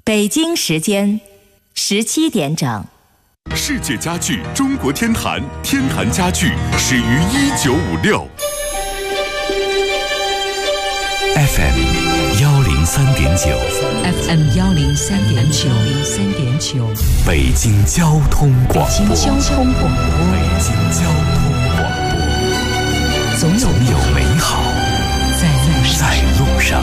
北京时间17点整。 世界家具中国天坛，天坛家具始于1956。 FM 103.9，FM 103.9， 北京交通广播，总有美好在路上。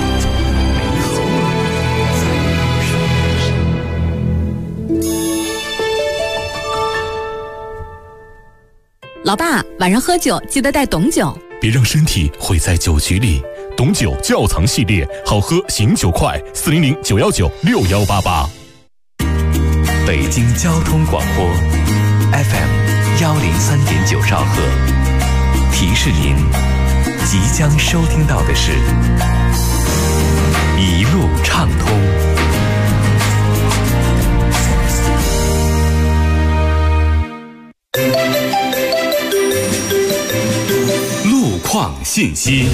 老爸，晚上喝酒记得带董酒， 别让身体毁在酒局里。董酒窖藏系列，好喝醒酒快，400-919-6188。 北京交通广播 FM 103.9兆赫，提示您即将收听到的是一路畅通。 路况信息。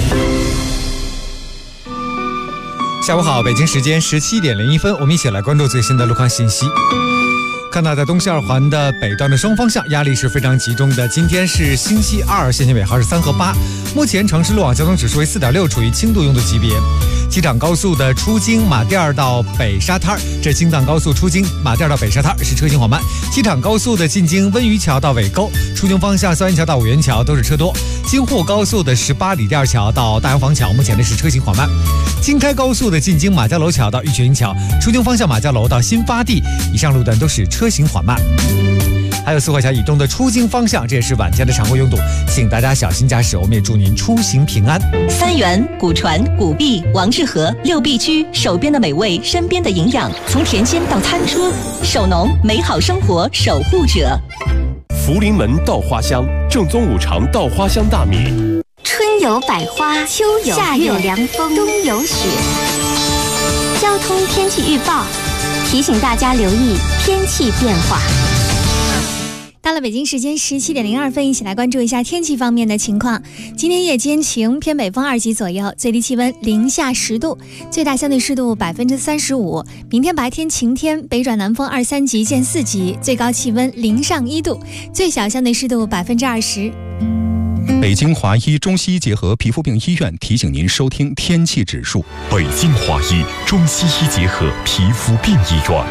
下午好，北京时间17点01分，我们一起来关注最新的路况信息。看到在东西二环的北段的双方向压力是非常集中的。今天是星期二，限行尾号是3和8。目前城市路网交通指数为4.6，处于轻度拥堵级别。机场高速的出京马甸儿到北沙滩，这京藏高速出京马甸儿到北沙滩是车行缓慢。机场高速的进京温榆桥到尾沟，出京方向三元桥到五元桥都是车多。京沪高速的18里店桥到大洋坊桥，目前的是车行缓慢。京开高速的进京马家楼桥到玉泉营桥，出京方向马家楼到新发地，以上路段都是车行缓慢。还有四惠桥以东的出京方向，这也是晚间的常规拥堵，请大家小心驾驶。我们也祝您出行平安。 三元、古传、古壁、王致和6必居，手边的美味，身边的营养，从甜心到餐桌，手农美好生活守护者。 福临门稻花香，正宗五常稻花香大米。 春有百花，秋有夏有凉风，冬有雪。交通天气预报提醒大家留意天气变化。 到了北京时间17点02分，一起来关注一下天气方面的情况。今天夜间晴，偏北风2级左右，最低气温零下10度，最大相对湿度35%。明天白天晴天，北转南风2、3级见4级，最高气温0上1度，最小相对湿度20%。 北京华医中西医结合皮肤病医院提醒您收听天气指数。 北京华医中西医结合皮肤病医院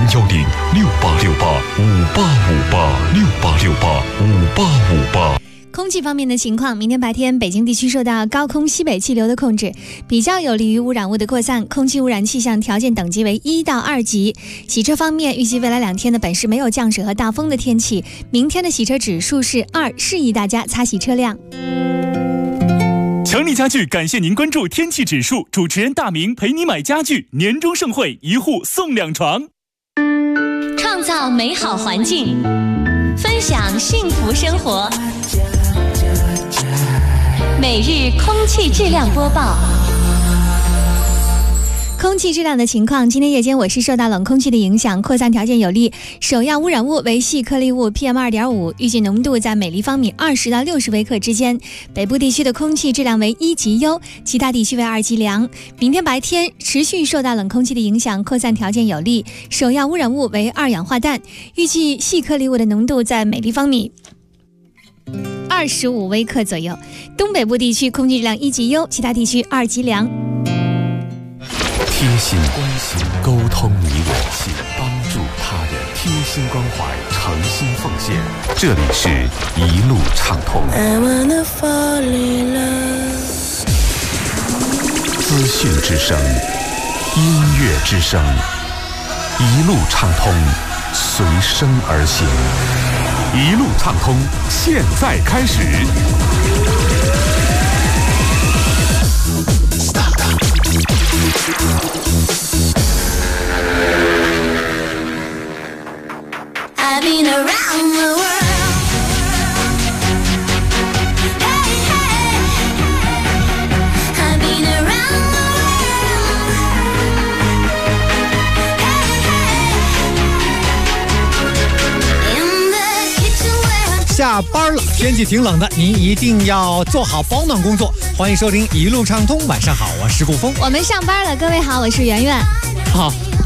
，010-6868-5858，6868-5858。 空气方面的情况，明天白天北京地区受到高空西北气流的控制，比较有利于污染物的扩散，空气污染气象条件等级为1到2级。洗车方面，预计未来2天的本市没有降水和大风的天气，明天的洗车指数是2，示意大家擦洗车辆。 强力家具感谢您关注天气指数，主持人大明陪你买家具，年终盛会1户送2床。 创造美好环境，分享幸福生活。每日空气质量播报。 空气质量的情况，今天夜间我市受到冷空气的影响，扩散条件有利，首要污染物为细颗粒物 PM2.5， 预计浓度在每立方米20到60微克之间。北部地区的空气质量为1级优，其他地区为2级良。明天白天持续受到冷空气的影响，扩散条件有利，首要污染物为二氧化氮，预计细颗粒物的浓度在每立方米25微克左右。东北部地区空气质量1级优，其他地区2级良。 贴心关心，沟通你我，帮助他人，贴心关怀，诚心奉献。这里是一路畅通。资讯之声，音乐之声，一路畅通，随声而行。 一路畅通，现在开始。 I've been around the world. Hey, hey. I've been around the world. Hey, hey. In the kitchen where 下班了，天气挺冷的，您一定要做好保暖工作。欢迎收听一路畅通，晚上好，我是顾峰。 我们上班了，各位好，我是圆圆。 好，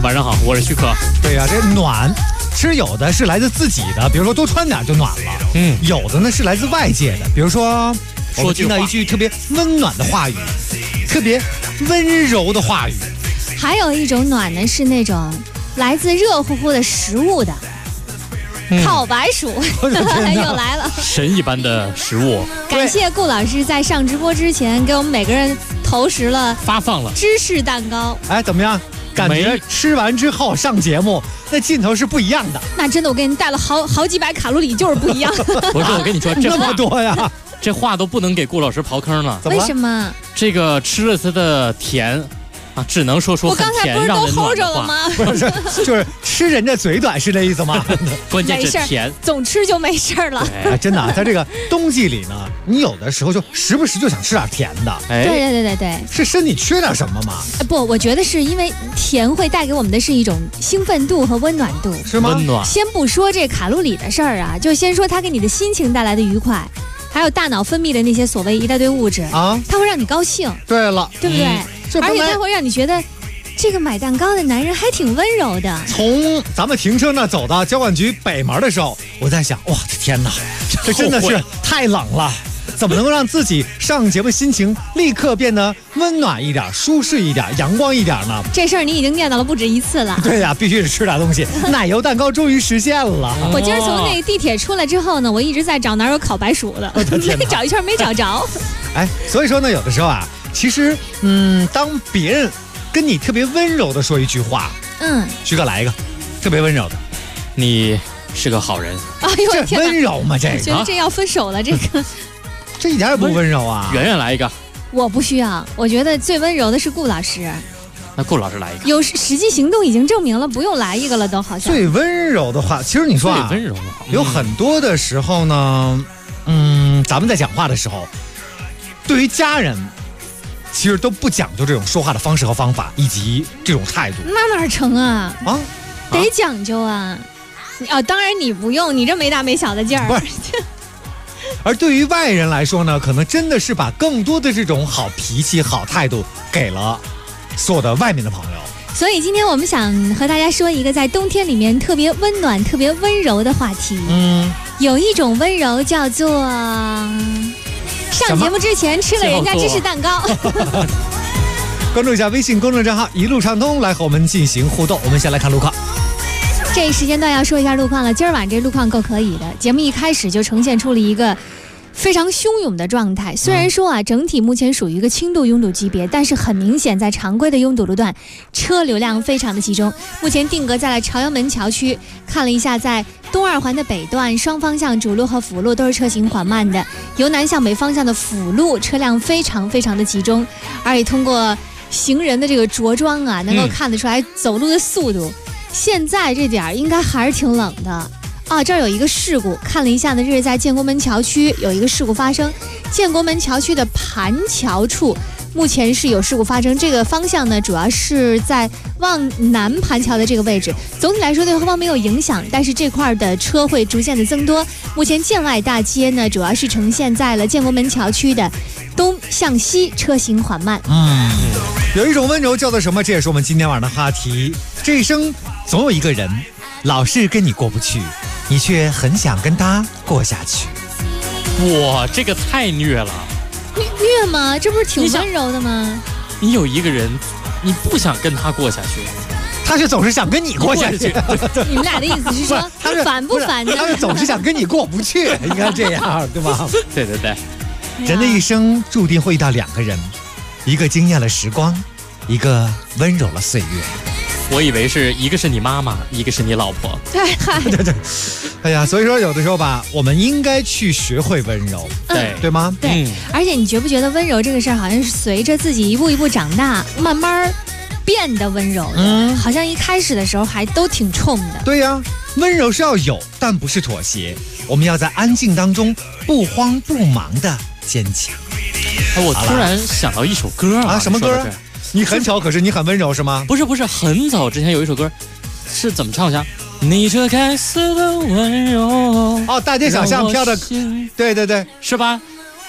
晚上好，我是徐可。 对呀，这暖，其实有的是来自自己的，比如说多穿点就暖了。有的呢是来自外界的，比如说我们听到一句特别温暖的话语，特别温柔的话语。 还有一种暖呢，是那种来自热乎乎的食物的。烤白薯又来了， 神一般的食物。 感谢顾老师在上直播之前给我们每个人投食了、 发放了芝士蛋糕。 哎，怎么样？感觉吃完之后上节目那劲头是不一样的。 那真的，我给你带了好几百卡路里，就是不一样。 不是，我跟你说， 这么多呀， 这话都不能给顾老师刨坑了。 为什么？ 这个吃了它的甜。只能说很甜，让人暖的话。 不是，就是吃人家嘴短是这意思吗？ 关键是甜， 总吃就没事了。 真的，在这个冬季里呢，你有的时候就时不时就想吃点甜的。 对， 是身体缺点什么吗？ 不，我觉得是因为甜会带给我们的是一种兴奋度和温暖度， 是吗？ 温暖。 先不说这卡路里的事儿啊，就先说它给你的心情带来的愉快，还有大脑分泌的那些所谓一大堆物质啊，它会让你高兴。 对了， 对不对？而且它会让你觉得，这个买蛋糕的男人还挺温柔的。 从咱们停车那走到交管局北门的时候，我在想，哇，天哪，这真的是太冷了，怎么能够让自己上节目心情立刻变得温暖一点、舒适一点、阳光一点呢？ 这事儿你已经念叨了不止一次了。 对呀，必须得吃点东西。奶油蛋糕终于实现了。 我今儿从那个地铁出来之后呢，我一直在找哪有烤白薯的，找一圈没找着。 哎，所以说呢，有的时候啊，其实当别人跟你特别温柔的说一句话，徐哥来一个特别温柔的， 你是个好人。 哎呦， 这温柔吗？这个觉得这要分手了，这个这一点也不温柔啊。 圆圆来一个， 我不需要，我觉得最温柔的是顾老师。 那顾老师来一个， 有实际行动已经证明了，不用来一个了，都好像。 最温柔的话，其实你说啊， 最温柔的话， 有很多的时候呢，咱们在讲话的时候，对于家人。其实都不讲究这种说话的方式和方法，以及这种态度。 那哪成啊？得讲究啊！当然你不用，你这没大没小的劲儿。 不是。而对于外人来说呢，可能真的是把更多的这种好脾气、好态度给了所有的外面的朋友。 所以今天我们想和大家说一个在冬天里面特别温暖、特别温柔的话题。有一种温柔叫做。上节目之前吃了人家芝士蛋糕。 关注一下微信公众账号一路畅通，来和我们进行互动。我们先来看路况。 这一时间段要说一下路况了。今儿晚这路况够可以的，节目一开始就呈现出了一个非常汹涌的状态。虽然说整体目前属于一个轻度拥堵级别，但是很明显在常规的拥堵路段车流量非常的集中。目前定格在了朝阳门桥区，看了一下，在东二环的北段双方向主路和辅路都是车行缓慢的，由南向北方向的辅路车辆非常的集中，而且通过行人的这个着装啊，能够看得出来走路的速度。现在这点应该还是挺冷的。这儿有一个事故，看了一下呢，这是在建国门桥区有一个事故发生，建国门桥区的盘桥处目前是有事故发生，这个方向呢主要是在往南盘桥的这个位置，总体来说对后方没有影响，但是这块的车会逐渐的增多。目前建外大街呢主要是呈现在了建国门桥区的东向西，车行缓慢。 有一种温柔叫做什么？这也是我们今天晚上的话题。这一生总有一个人老是跟你过不去，你却很想跟他过下去。 哇，这个太虐了。 虐吗？这不是挺温柔的吗？ 你有一个人，你不想跟他过下去， 他却总是想跟你过下去。 你们俩的意思是说，他烦不烦呢？ 他是总是想跟你过不去，应该这样，对吧？ 对。 人的一生注定会遇到两个人，一个惊艳了时光，一个温柔了岁月。 我以为是一个是你妈妈，一个是你老婆。 对。哎呀，所以说有的时候吧，我们应该去学会温柔，对吗？ 对。而且你觉不觉得温柔这个事儿，好像是随着自己一步一步长大，慢慢变得温柔的。好像一开始的时候还都挺冲的。 对呀，温柔是要有，但不是妥协。我们要在安静当中不慌不忙的坚强。 我突然想到一首歌啊， 什么歌？你很巧，可是你很温柔是吗？ 不是，很早之前有一首歌，是怎么唱一下？你这该死的温柔。 大街小巷飘的，对， 是吧？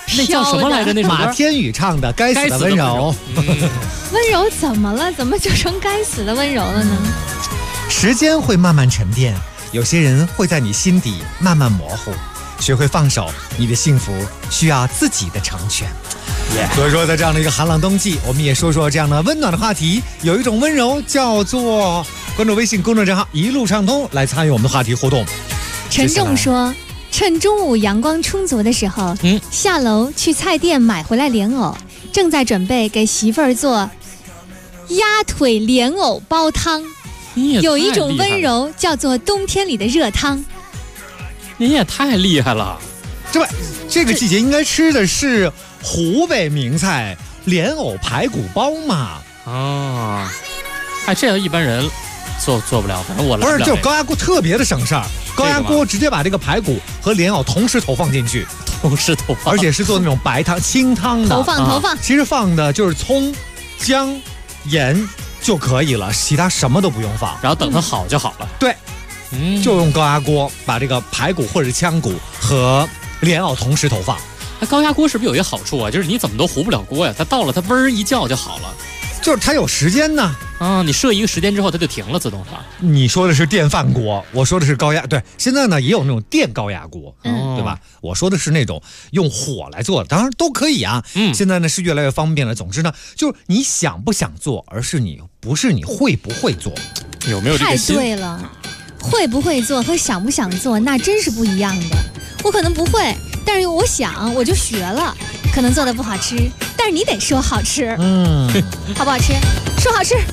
那叫什么来着？那首歌马天宇唱的《该死的温柔》。 温柔怎么了？怎么就成该死的温柔了呢？ 时间会慢慢沉淀，有些人会在你心底慢慢模糊。学会放手，你的幸福需要自己的成全。所以说，在这样的一个寒冷冬季，我们也说说这样的温暖的话题。有一种温柔叫做关注微信公众账号一路畅通来参与我们的话题互动。 陈仲说，趁中午阳光充足的时候，下楼去菜店买回来莲藕，正在准备给媳妇儿做鸭腿莲藕煲汤。有一种温柔叫做冬天里的热汤。 您也太厉害了！ 这个季节应该吃的是湖北名菜莲藕排骨煲嘛？ 啊，这要一般人做不了，反正我来不了。 不是，就是高压锅特别的省事儿，高压锅直接把这个排骨和莲藕同时投放进去，而且是做那种白汤清汤的。 投放， 其实放的就是葱、姜、盐就可以了，其他什么都不用放， 然后等它好就好了。 对。就用高压锅把这个排骨或者腔骨和莲藕同时投放。 那高压锅是不是有一个好处啊？就是你怎么都糊不了锅呀，它到了它嗡一叫就好了。 就是它有时间呢。 你设一个时间之后它就停了，自动化。 你说的是电饭锅，我说的是高压。对，现在呢也有那种电高压锅，对吧？我说的是那种用火来做的，当然都可以啊。现在呢是越来越方便了。总之呢，就是你想不想做，而是不是你会不会做， 有没有这个心？ 太对了。会不会做和想不想做那真是不一样的。我可能不会，但是我想我就学了，可能做的不好吃，但是你得说好吃。好不好吃？说好吃。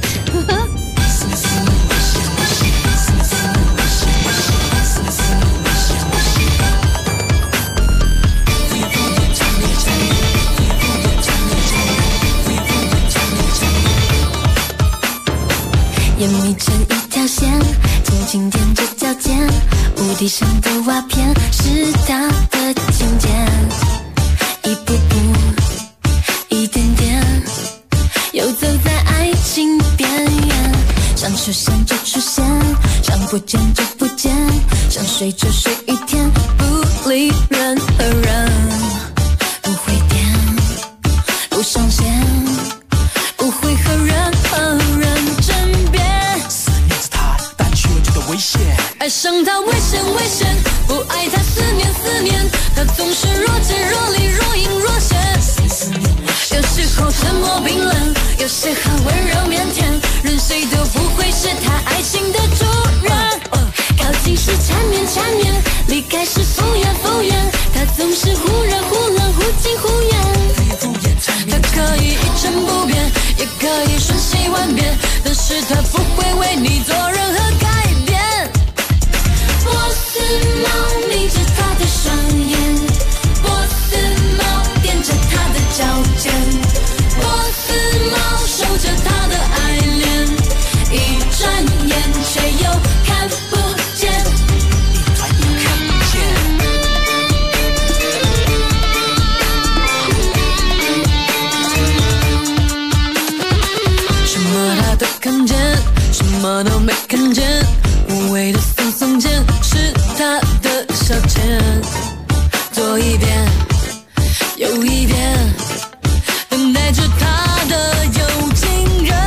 眼眯成一条线，轻轻踮着脚尖，屋顶上的瓦片是他的琴键，一步步，一点点，游走在爱情边缘，想出现就出现，想不见就不见，想睡就睡一天，不理任何人，不会变，不上线，不会和任何人争辩。 危险， 爱上他危险危险，不爱他思念思念，他总是若即若离若隐若现，有时候沉默冰冷，有时候温柔腼腆，任谁都不会是他爱情的主人。靠近时缠绵缠绵，离开时敷衍敷衍，他总是忽热忽冷忽近忽远，他可以一成不变，也可以瞬息万变，但是他不会为你做任何改变。波斯猫眯着他的双眼，波斯猫踮着他的脚尖，波斯猫守着他的爱恋，一转眼却又看不见， 一转眼看不见。 什么他都看见，什么都没看见，无谓的耸耸肩是他的消遣，做一遍又一遍，等待着他的有情人。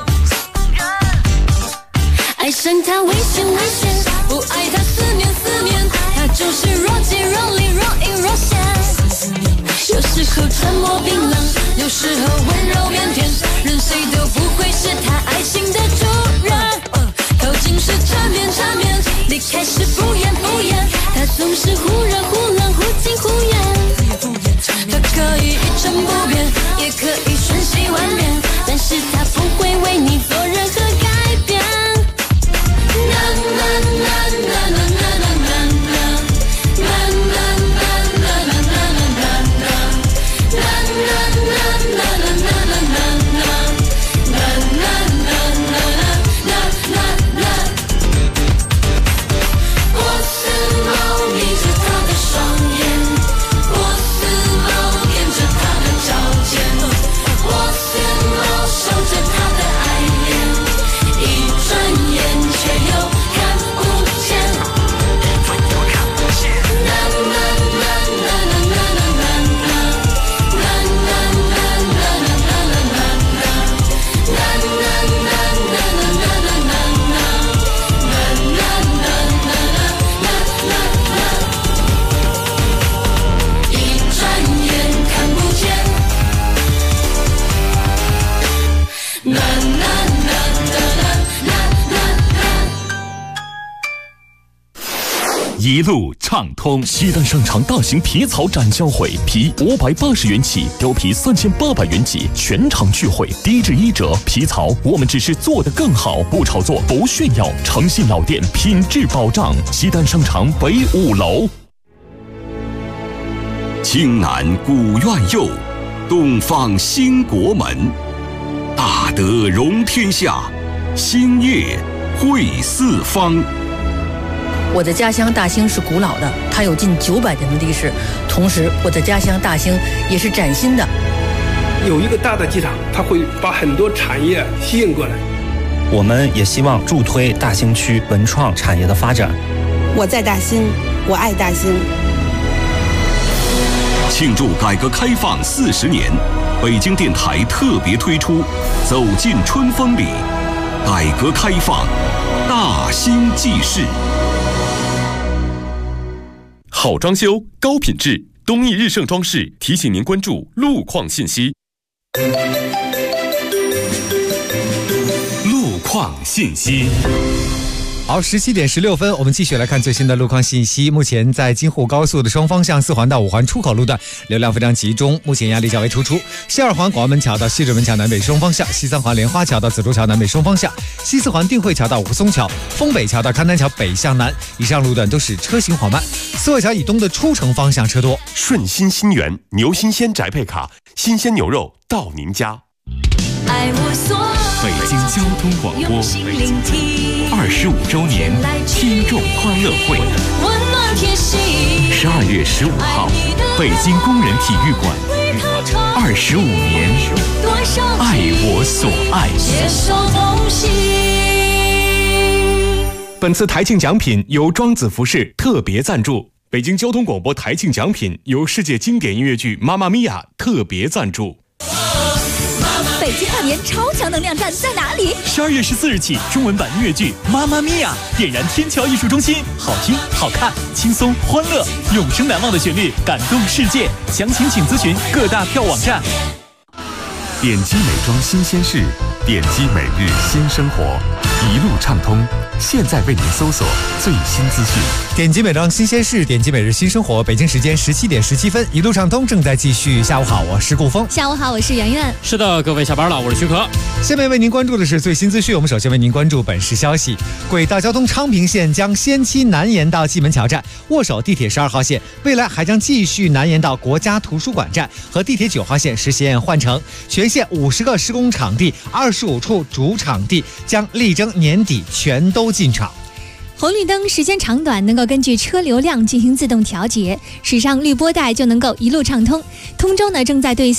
爱上他危险危险，不爱他思念思念，他就是若即若离若隐若现，有时候沉默冰冷，有时候温柔腼腆，任谁都不会是他爱情的主人。靠近时缠绵缠绵，离开时敷衍敷衍，他总是忽热忽冷忽近忽远，他可以一成不变，也可以瞬息万变，但是他不会为你做任何改变。啦啦啦啦啦啦啦啦啦啦啦啦啦波斯猫眯着他的一路畅通。 西单商场大型皮草展销会，皮580元起，貂皮3800元起，全场聚会，低至1折。皮草我们只是做得更好，不炒作，不炫耀，诚信老店，品质保障。西单商场北5楼。 京南古院右，东方兴国门，大德容天下，兴业汇四方。 我的家乡大兴是古老的，它有近900年的历史。同时，我的家乡大兴也是崭新的。 有一个大的机场，它会把很多产业吸引过来。 我们也希望助推大兴区文创产业的发展。 我在大兴，我爱大兴。 庆祝改革开放40年，北京电台特别推出《走进春风里》，改革开放大兴记事。 好装修，高品质，东义日盛装饰提醒您关注路况信息。 路况信息。 好，17点16分，我们继续来看最新的路况信息。目前在京沪高速的双方向4环到5环出口路段流量非常集中，目前压力较为突出。西2环广安门桥到西直门桥南北双方向，西3环莲花桥到紫竹桥南北双方向，西4环定慧桥到武松桥、丰北桥到勘南桥北向南，以上路段都是车行缓慢。四惠桥以东的出城方向车多。 顺心新源牛新鲜宅配卡，新鲜牛肉到您家。 北京交通广播25周年听众欢乐会，12月15号，北京工人体育馆，25年，爱我所爱。 本次台庆奖品由庄子服饰特别赞助，北京交通广播台庆奖品由世界经典音乐剧《妈妈咪呀》特别赞助。 北京跨年超强能量站在哪里 ？12月14日起，中文版音乐剧《妈妈咪呀》点燃天桥艺术中心，好听、好看、轻松、欢乐，永生难忘的旋律感动世界。详情请咨询各大票网站。 点击美妆新鲜事，点击每日新生活，一路畅通。现在为您搜索最新资讯。 点击美妆新鲜事，点击每日新生活。北京时间17点17分，一路畅通正在继续。下午好，我是顾峰。 下午好，我是圆圆。 是的，各位下班了，我是徐可。 下面为您关注的是最新资讯。我们首先为您关注本市消息：轨道交通昌平线将先期南延到蓟门桥站，握手地铁12号线，未来还将继续南延到国家图书馆站和地铁9号线实现换乘。全线50个施工场地、25处主场地将力争年底全都进场。 红绿灯时间长短能够根据车流量进行自动调节，驶上绿波带就能够一路畅通。通州呢正在对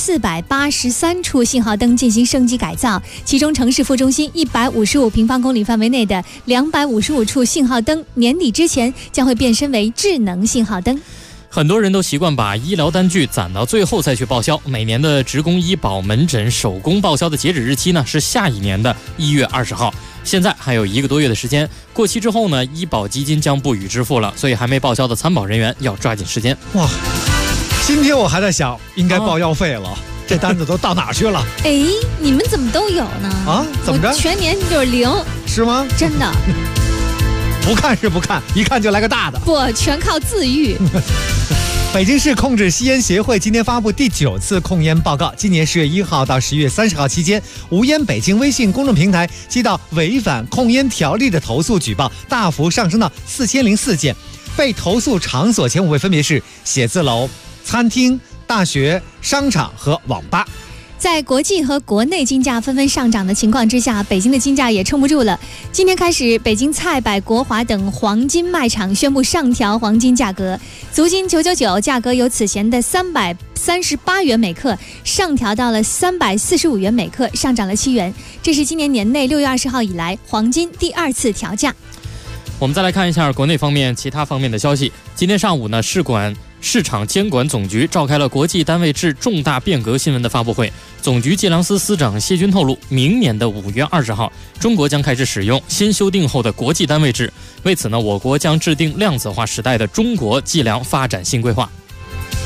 483处信号灯进行升级改造，其中城市副中心155平方公里范围内的255处信号灯，年底之前将会变身为智能信号灯。 很多人都习惯把医疗单据攒到最后再去报销，每年的职工医保门诊手工报销的截止日期呢是下一年的1月20号。现在还有1个多月的时间，过期之后呢，医保基金将不予支付了，所以还没报销的参保人员要抓紧时间。 哇，今天我还在想应该报药费了，这单子都到哪去了？ 哎，你们怎么都有呢？ 啊，怎么着？ 我全年就是0， 是吗？ 真的。 不看是不看，一看就来个大的。 不，全靠自愈。 北京市控制吸烟协会今天发布第9次控烟报告。今年10月1号到11月30号期间，无烟北京微信公众平台接到违反控烟条例的投诉举报大幅上升到4004件，被投诉场所前5位分别是写字楼、餐厅、大学、商场和网吧。 在国际和国内金价纷纷上涨的情况之下，北京的金价也撑不住了。今天开始，北京菜百、国华等黄金卖场宣布上调黄金价格，足金999价格由此前的338元每克上调到了345元每克，上涨了7元。这是今年年内6月20号以来黄金第2次调价。 我们再来看一下国内方面其他方面的消息。今天上午呢，市场监管总局召开了国际单位制重大变革新闻的发布会。总局计量司司长谢军透露，明年的5月20号，中国将开始使用新修订后的国际单位制。为此呢，我国将制定量子化时代的中国计量发展新规划。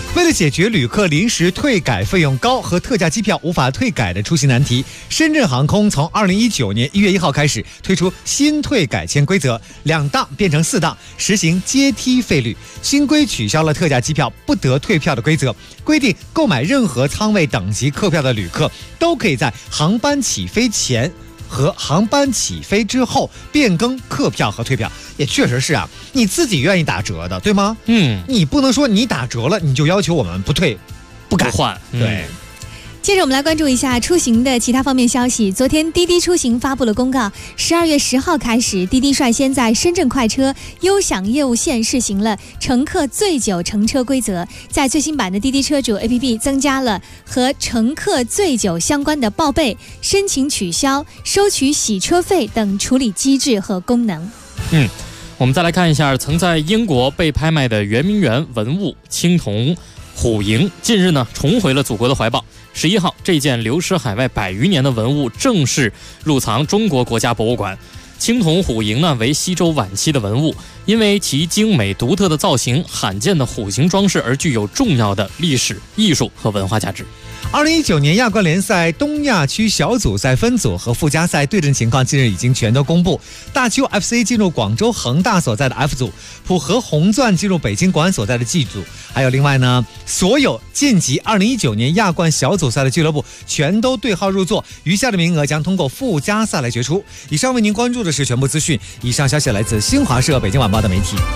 为了解决旅客临时退改费用高和特价机票无法退改的出行难题，深圳航空从2019年1月1号开始推出新退改签规则，2档变成4档，实行阶梯费率。新规取消了特价机票不得退票的规则，规定购买任何舱位等级客票的旅客都可以在航班起飞前和航班起飞之后变更客票和退票。也确实是啊，你自己愿意打折的，对吗？你不能说你打折了你就要求我们不退不改换。 对。 接着我们来关注一下出行的其他方面消息。昨天滴滴出行发布了公告，12月10号开始，滴滴率先在深圳快车优享业务线试行了乘客醉酒乘车规则，在最新版的滴滴车主 APP 增加了和乘客醉酒相关的报备、申请取消、收取洗车费等处理机制和功能。 我们再来看一下曾在英国被拍卖的圆明园文物青铜虎营，近日呢重回了祖国的怀抱。11号，这件流失海外100余年的文物正式入藏中国国家博物馆。青铜虎营呢为西周晚期的文物，因为其精美独特的造型、罕见的虎形装饰而具有重要的历史、艺术和文化价值。 2019年亚冠联赛东亚区小组赛分组和附加赛对阵情况近日已经全都公布。大邱 FC 进入广州恒大所在的 F 组，浦和红钻进入北京国安所在的 G 组。还有另外呢，所有晋级2019年亚冠小组赛的俱乐部全都对号入座，余下的名额将通过附加赛来决出。以上为您关注的是全部资讯，以上消息来自新华社、北京晚报的媒体。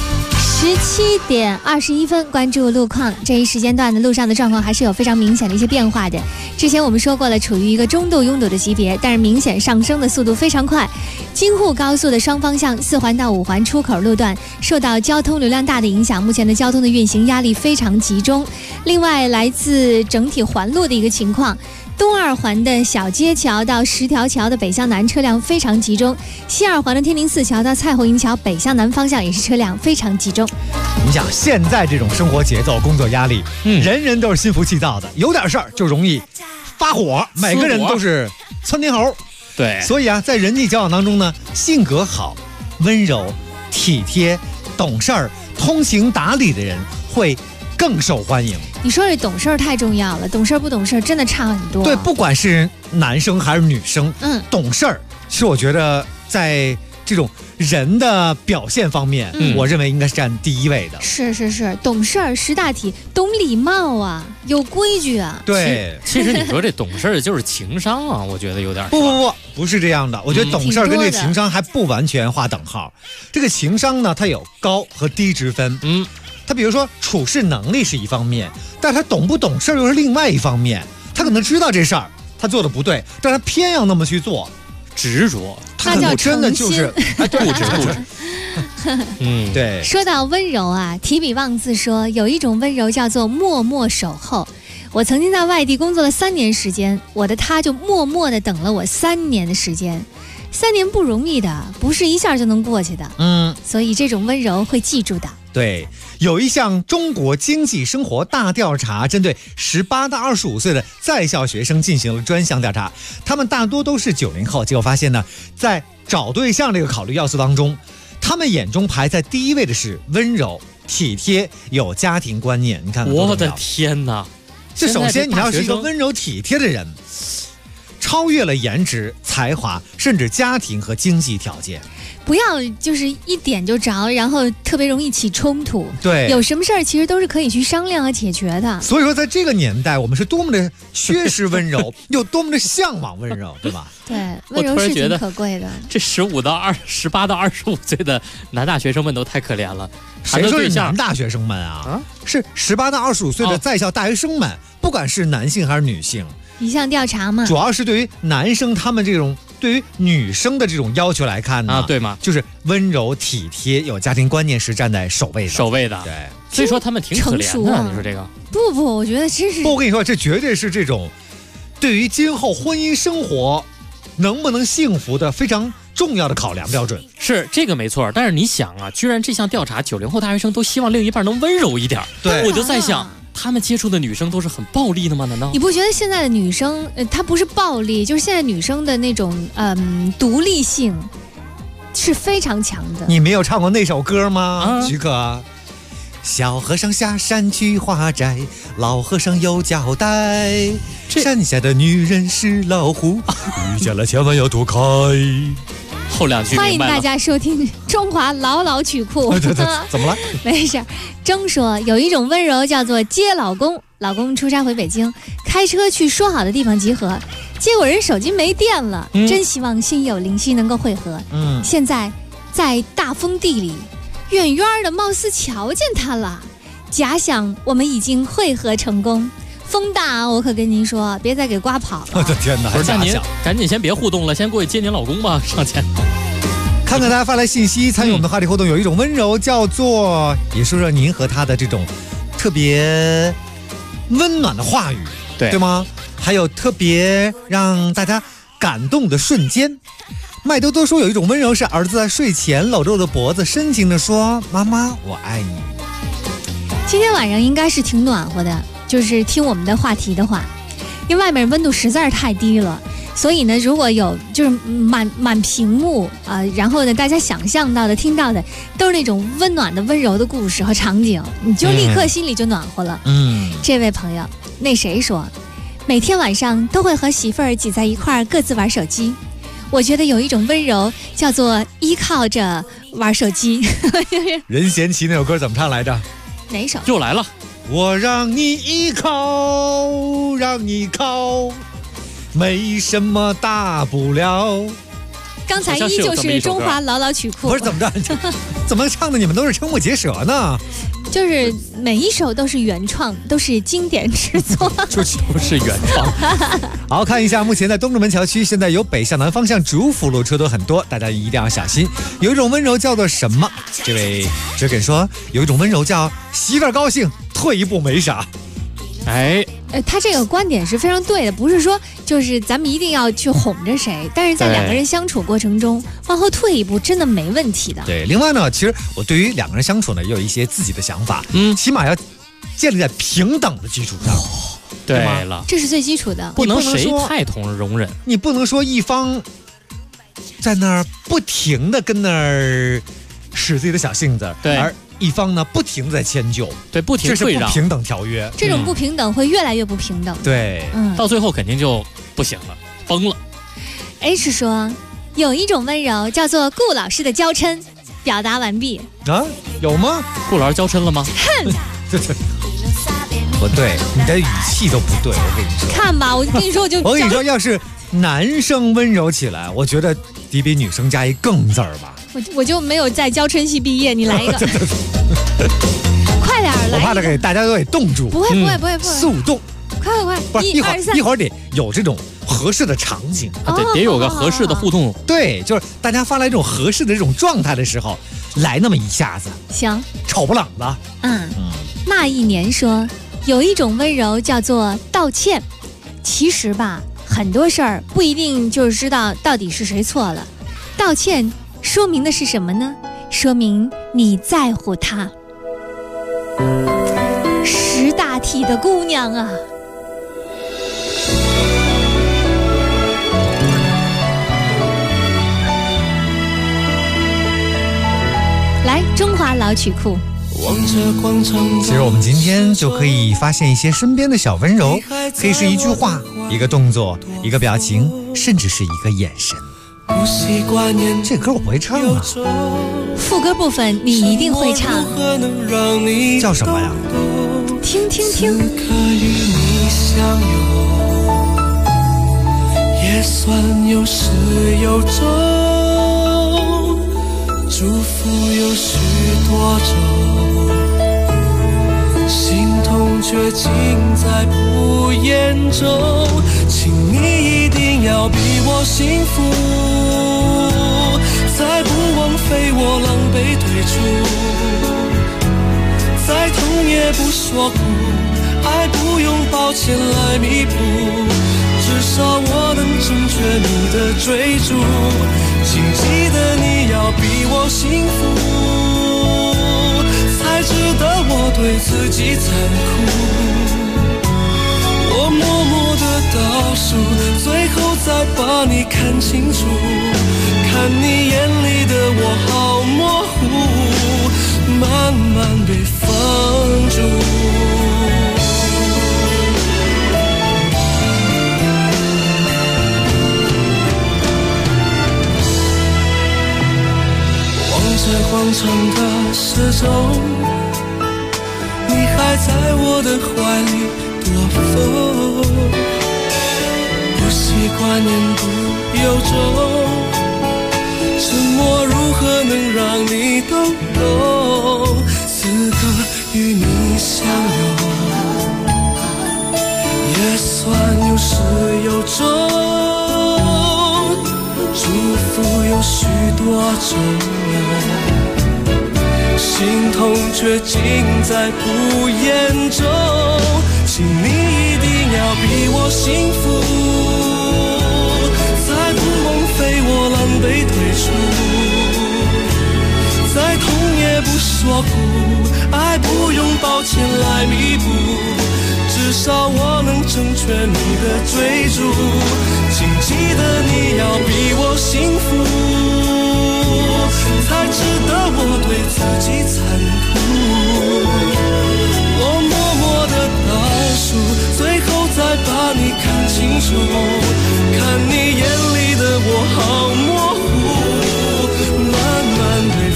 17点21分，关注路况。这一时间段的路上的状况还是有非常明显的一些变化的。之前我们说过了，处于一个中度拥堵的级别，但是明显上升的速度非常快。京沪高速的双方向4环到5环出口路段受到交通流量大的影响，目前的交通的运行压力非常集中。另外，来自整体环路的一个情况，东2环的小街桥到10条桥的北向南车辆非常集中，西2环的天宁4桥到蔡侯营桥北向南方向也是车辆非常集中。 你想现在这种生活节奏、工作压力，人人都是心浮气躁的，有点事儿就容易发火，每个人都是窜天猴。 对， 所以啊，在人际交往当中呢，性格好、温柔、体贴、懂事儿、通情达理的人会更受欢迎。 你说这懂事儿太重要了，懂事儿不懂事儿真的差很多。 对，不管是男生还是女生，懂事儿，其实我觉得在这种人的表现方面，我认为应该是占第一位的。 是，懂事儿识大体，懂礼貌啊，有规矩啊。 对， 其实你说这懂事儿就是情商啊，我觉得有点不是这样的。我觉得懂事儿跟这情商还不完全划等号。这个情商呢，它有高和低之分。他比如说处事能力是一方面，但他懂不懂事儿又是另外一方面。他可能知道这事儿他做的不对，但他偏要那么去做， 执着。 他叫真的就是固执。 对。 说到温柔啊，提笔忘字说有一种温柔叫做默默守候。我曾经在外地工作了3年时间，我的他就默默地等了我3年的时间。3年不容易的，不是一下就能过去的。所以这种温柔会记住的。 对，有一项中国经济生活大调查，针对18到25岁的在校学生进行了专项调查，他们大多都是90后。结果发现呢，在找对象这个考虑要素当中，他们眼中排在第一位的是温柔、体贴、有家庭观念。你看， 我的天哪！ 这首先你要是一个温柔体贴的人，超越了颜值、才华，甚至家庭和经济条件。 不要就是一点就着，然后特别容易起冲突。 对， 有什么事儿其实都是可以去商量和解决的。 所以说，在这个年代，我们是多么的缺失温柔，又多么的向往温柔，对吧？ 对，温柔是挺可贵的。 这18到25岁的男大学生们都太可怜了。 谁说是男大学生们啊？是18到25岁的在校大学生们，不管是男性还是女性。 一项调查嘛， 主要是对于男生他们这种对于女生的这种要求来看呢， 对吗？ 就是温柔体贴、有家庭观念是站在首位的。对， 所以说他们挺可怜的。你说这个？ 不，我觉得真是。 我跟你说，这绝对是这种对于今后婚姻生活能不能幸福的非常重要的考量标准。 是这个没错，但是你想啊，居然这项调查90后大学生都希望另一半能温柔一点。 对， 我就在想。他们接触的女生都是很暴力的吗？难道你不觉得现在的女生，她不是暴力，就是现在女生的那种独立性是非常强的。 你没有唱过那首歌吗，徐可？ 小和尚下山去化斋，老和尚有交代。山下的女人是老虎，遇见了千万要躲开。 后两句欢迎大家收听中华老老曲库。 怎么了？ 没事。征说有一种温柔叫做接老公，老公出差回北京，开车去说好的地方集合，结果人手机没电了，真希望心有灵犀能够汇合。现在在大风地里，远远的貌似瞧见他了，假想我们已经汇合成功。风大，我可跟您说，别再给刮跑了。 我的天哪！ 不是，那您赶紧先别互动了，先过去接您老公吧，上前。 看看大家发来信息，参与我们的话题活动。有一种温柔叫做，也说说您和他的这种特别温暖的话语，对吗？还有特别让大家感动的瞬间。麦多多说有一种温柔是儿子在睡前搂着我的脖子，深情地说：“妈妈，我爱你。” 今天晚上应该是挺暖和的。就是听我们的话题的话，因为外面温度实在是太低了，所以呢，如果有就是满屏幕然后呢，大家想象到的、听到的都是那种温暖的、温柔的故事和场景，你就立刻心里就暖和了。这位朋友，那谁说，每天晚上都会和媳妇儿挤在一块儿，各自玩手机。我觉得有一种温柔叫做依靠着玩手机。 任贤齐那首歌怎么唱来着？ 哪首？ 又来了。 我让你依靠，让你靠，没什么大不了。 刚才依旧是中华老老曲库。 不是怎么着？怎么唱的？你们都是瞠目结舌呢？ 就是每一首都是原创，都是经典之作。 就是原创。 好，看一下，目前在东直门桥区，现在由北向南方向主辅路车都很多，大家一定要小心。有一种温柔叫做什么？这位哲根说，有一种温柔叫媳妇儿高兴，退一步没啥。 他这个观点是非常对的，不是说就是咱们一定要去哄着谁，但是在两个人相处过程中，往后退一步真的没问题的。 对，另外呢，其实我对于两个人相处呢，也有一些自己的想法，起码要建立在平等的基础上。 对了， 这是最基础的， 不能谁太同容忍， 你不能说一方在那儿不停的跟那儿使自己的小性子， 对， 而一方呢不停在迁就， 对，不停退让，这是不平等条约。 这种不平等会越来越不平等。 对， 到最后肯定就不行了，崩了。 H 说，有一种温柔叫做顾老师的娇嗔，表达完毕。 有吗？ 顾老师娇嗔了吗？ 哼， 不对，你的语气都不对，我跟你说。 看吧，我跟你说， 我跟你说，要是男生温柔起来，我觉得得比女生加一更字儿吧。 我就没有在娇嗔系毕业，你来一个。快点来！ 我怕他给大家都给冻住。 不会， 速冻。 快！ 不是一会儿得有这种合适的场景， 得有个合适的互动。 对，就是大家发来这种合适的这种状态的时候，来那么一下子。 行。 丑不冷的。 那一年说，有一种温柔叫做道歉。其实吧，很多事儿不一定就是知道到底是谁错了，道歉说明的是什么呢？说明你在乎他。识大体的姑娘啊。来，中华老曲库。 其实我们今天就可以发现一些身边的小温柔，可以是一句话、一个动作、一个表情，甚至是一个眼神。这歌我不会唱啊， 副歌部分你一定会唱， 叫什么呀？ 听听听。 也算有始有终，祝福有许多种，心痛却尽在不言中，请你一定要比我幸福，再不枉费我狼狈退出，再痛也不说苦，爱不用抱歉来弥补，至少我能成全你的追逐，请记得你要比我幸福，才值得我对自己残酷。我默默的倒数，最后再把你看清楚，看你眼里的我好模糊，慢慢被放在广场的时钟，你还在我的怀里躲风，不习惯言不由衷，沉默如何能让你都懂？此刻与你相拥，也算有始有终。祝福有许多种，心痛却尽在不言中。请你一定要比我幸福，再不枉费我狼狈退出，再痛也不说苦，爱不用抱歉来弥补，至少我能成全你的追逐。请记得你要比我幸福，才值得我对自己残酷。我默默的倒数，最后再把你看清楚，看你眼里的我好模糊，慢慢被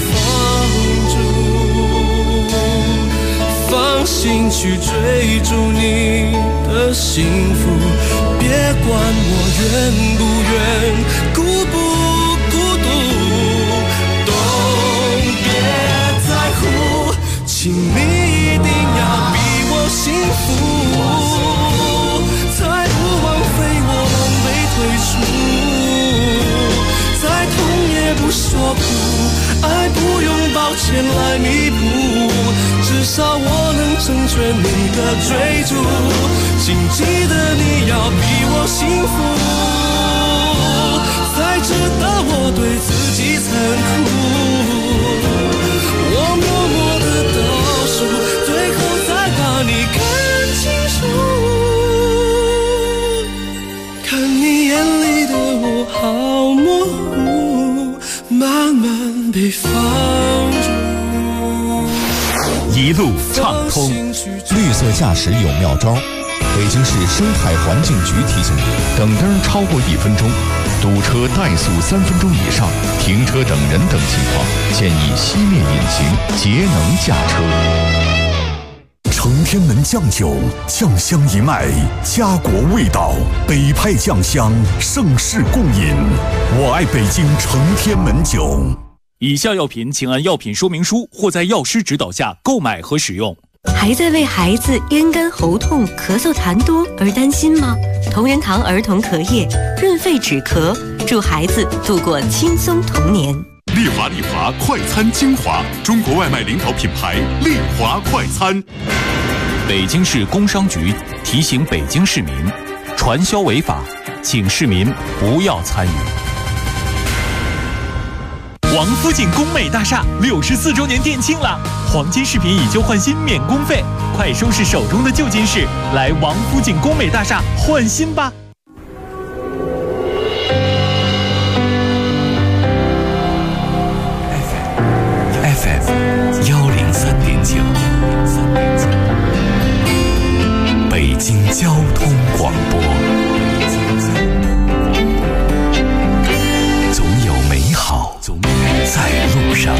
放逐，放心去追逐你的幸福，别管我愿不愿，孤不孤独，都别在乎。请你一定要比我幸福，才不枉费我狼狈退出，再痛也不说苦，爱不用抱歉来弥补，至少我能成全你的追逐。请记得你要比我幸福，才值得我对自己残酷。我默默的倒数，最后再把你看清楚，看你眼里的我好模糊，慢慢被放逐。 一路畅通，绿色驾驶有妙招。北京市生态环境局提醒你：等灯超过1分钟，堵车怠速3分钟以上，停车等人等情况，建议熄灭引擎，节能驾车。 承天门酱酒，酱香一脉，家国味道，北派酱香，盛世共饮。我爱北京承天门酒。 以下药品请按药品说明书或在药师指导下购买和使用。 还在为孩子咽干喉痛、咳嗽痰多而担心吗？同仁堂儿童咳液润肺止咳，助孩子度过轻松童年。 丽华快餐精华，中国外卖领导品牌丽华快餐。北京市工商局提醒北京市民，传销违法，请市民不要参与。 王府井工美大厦64周年店庆了，黄金饰品以旧换新免工费，快收拾手中的旧金饰，来王府井工美大厦换新吧。 FM 103.9，北京交通广播。总有美好在路上。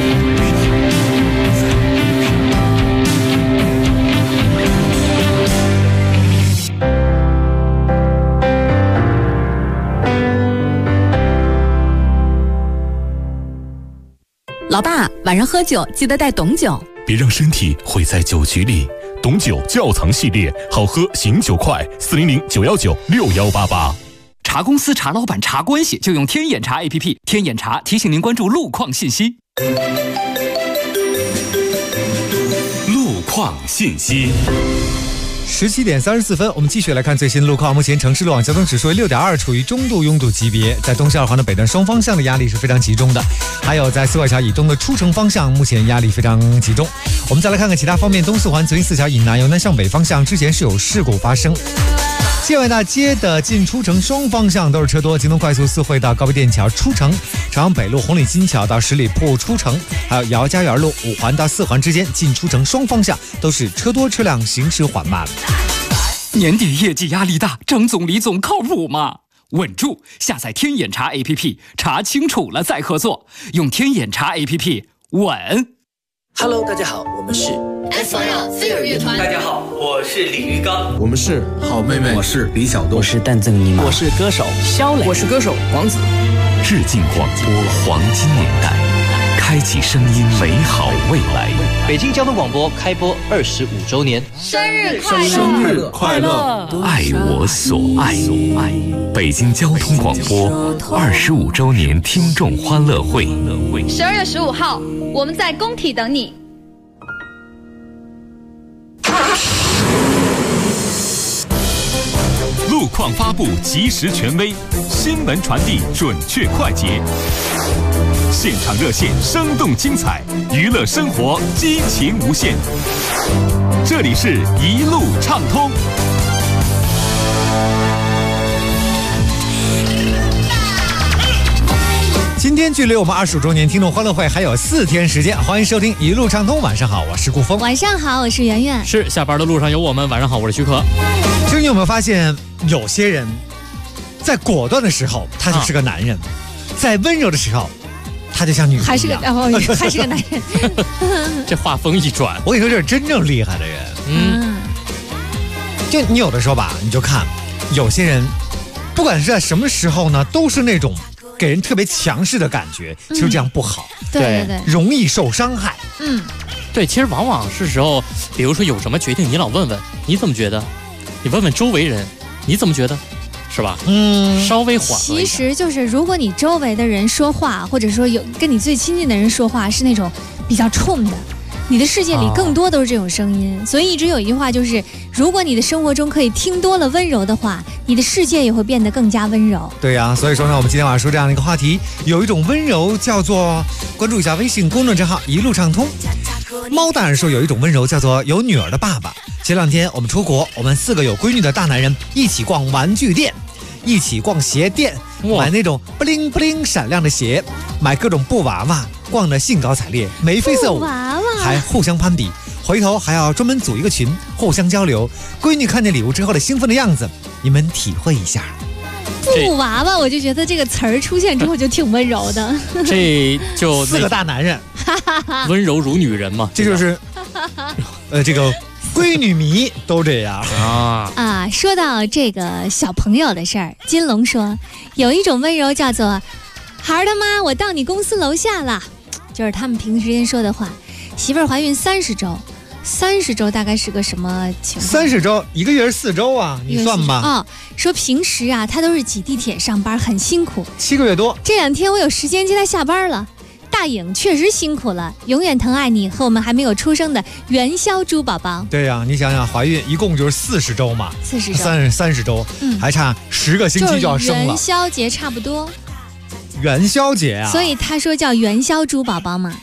老爸，晚上喝酒记得带董酒， 别让身体毁在酒局里。董酒窖藏系列，好喝醒酒快，400-919-6188。 茶公司、茶老板、茶关系，就用天眼茶 APP。天眼茶提醒您关注路况信息。 路况信息。 17点34分，我们继续来看最新路况。目前城市路网交通指数为6.2，处于中度拥堵级别。在东西二环的北段双方向的压力是非常集中的，还有在四外桥以东的出城方向，目前压力非常集中。我们再来看看其他方面，东四环紫云四桥以南由南向北方向之前是有事故发生。建外大街的进出城双方向都是车多，京东快速四惠到高碑店桥出城，朝阳北路红里金桥到十里铺出城，还有姚家园路5环到4环之间进出城双方向都是车多，车辆行驶缓慢。 年底业绩压力大，张总李总靠谱吗？ 稳住！下载天眼查 APP， 查清楚了再合作。用天眼查 APP， 稳。 Hello， 大家好，我们是 SYL Fear 乐团。 大家好，我是李玉刚。 我们是好妹妹。 我是李小栋。 我是蛋赠尼玛。 我是歌手肖磊。 我是歌手王子。 致敬广播黄金年代，开启声音美好未来。 北京交通广播开播25周年， 生日快乐！ 生日快乐！ 爱我所爱。北京交通广播25周年听众欢乐会 ，12月15号，我们在工体等你。 路况发布及时权威，新闻传递准确快捷，现场热线生动精彩，娱乐生活激情无限。这里是一路畅通。 今天距离我们25周年听众欢乐会还有4天时间，欢迎收听一路畅通。晚上好，我是顾峰。 晚上好，我是圆圆。 是下班的路上有我们。晚上好，我是徐可。 其实你有没有发现，有些人在果断的时候他就是个男人，在温柔的时候他就像女人一样， 还是个男人。 这话锋一转， 我跟你说，这是真正厉害的人。就你有的时候吧，你就看有些人，不管是在什么时候呢，都是那种给人特别强势的感觉，其实这样不好， 对， 容易受伤害。 对，其实往往是时候，比如说有什么决定，你老问问你怎么觉得，你问问周围人你怎么觉得，是吧？稍微缓和一下。 其实就是如果你周围的人说话，或者说有跟你最亲近的人说话是那种比较冲的，你的世界里更多都是这种声音。所以一直有一句话就是，如果你的生活中可以听多了温柔的话，你的世界也会变得更加温柔。 对呀，所以说呢，我们今天晚上说这样的一个话题，有一种温柔叫做，关注一下微信公众账号一路畅通。猫大人说有一种温柔叫做有女儿的爸爸。前2天我们出国，我们4个有闺女的大男人一起逛玩具店，一起逛鞋店，买那种布灵布灵闪亮的鞋，买各种布娃娃，逛得兴高采烈，眉飞色舞，还互相攀比，回头还要专门组一个群互相交流。闺女看见礼物之后的兴奋的样子，你们体会一下。 布娃娃，我就觉得这个词儿出现之后就挺温柔的。 这就 4个大男人， 温柔如女人嘛， 这就是这个闺女迷都这样啊。说到这个小朋友的事儿，金龙说有一种温柔叫做孩儿他妈，我到你公司楼下了，就是他们平时间说的话。媳妇儿怀孕30周大概是个什么情况 ？30周，1个月是4周啊，你算吧。 说平时啊，他都是挤地铁上班，很辛苦。 7个月多。 这2天我有时间接他下班了。大颖确实辛苦了，永远疼爱你和我们还没有出生的元宵猪宝宝。 对呀，你想想，怀孕一共就是40周嘛 ，40周 ，30周，还差10个星期就要生了。 元宵节差不多。 元宵节啊， 所以他说叫元宵猪宝宝嘛。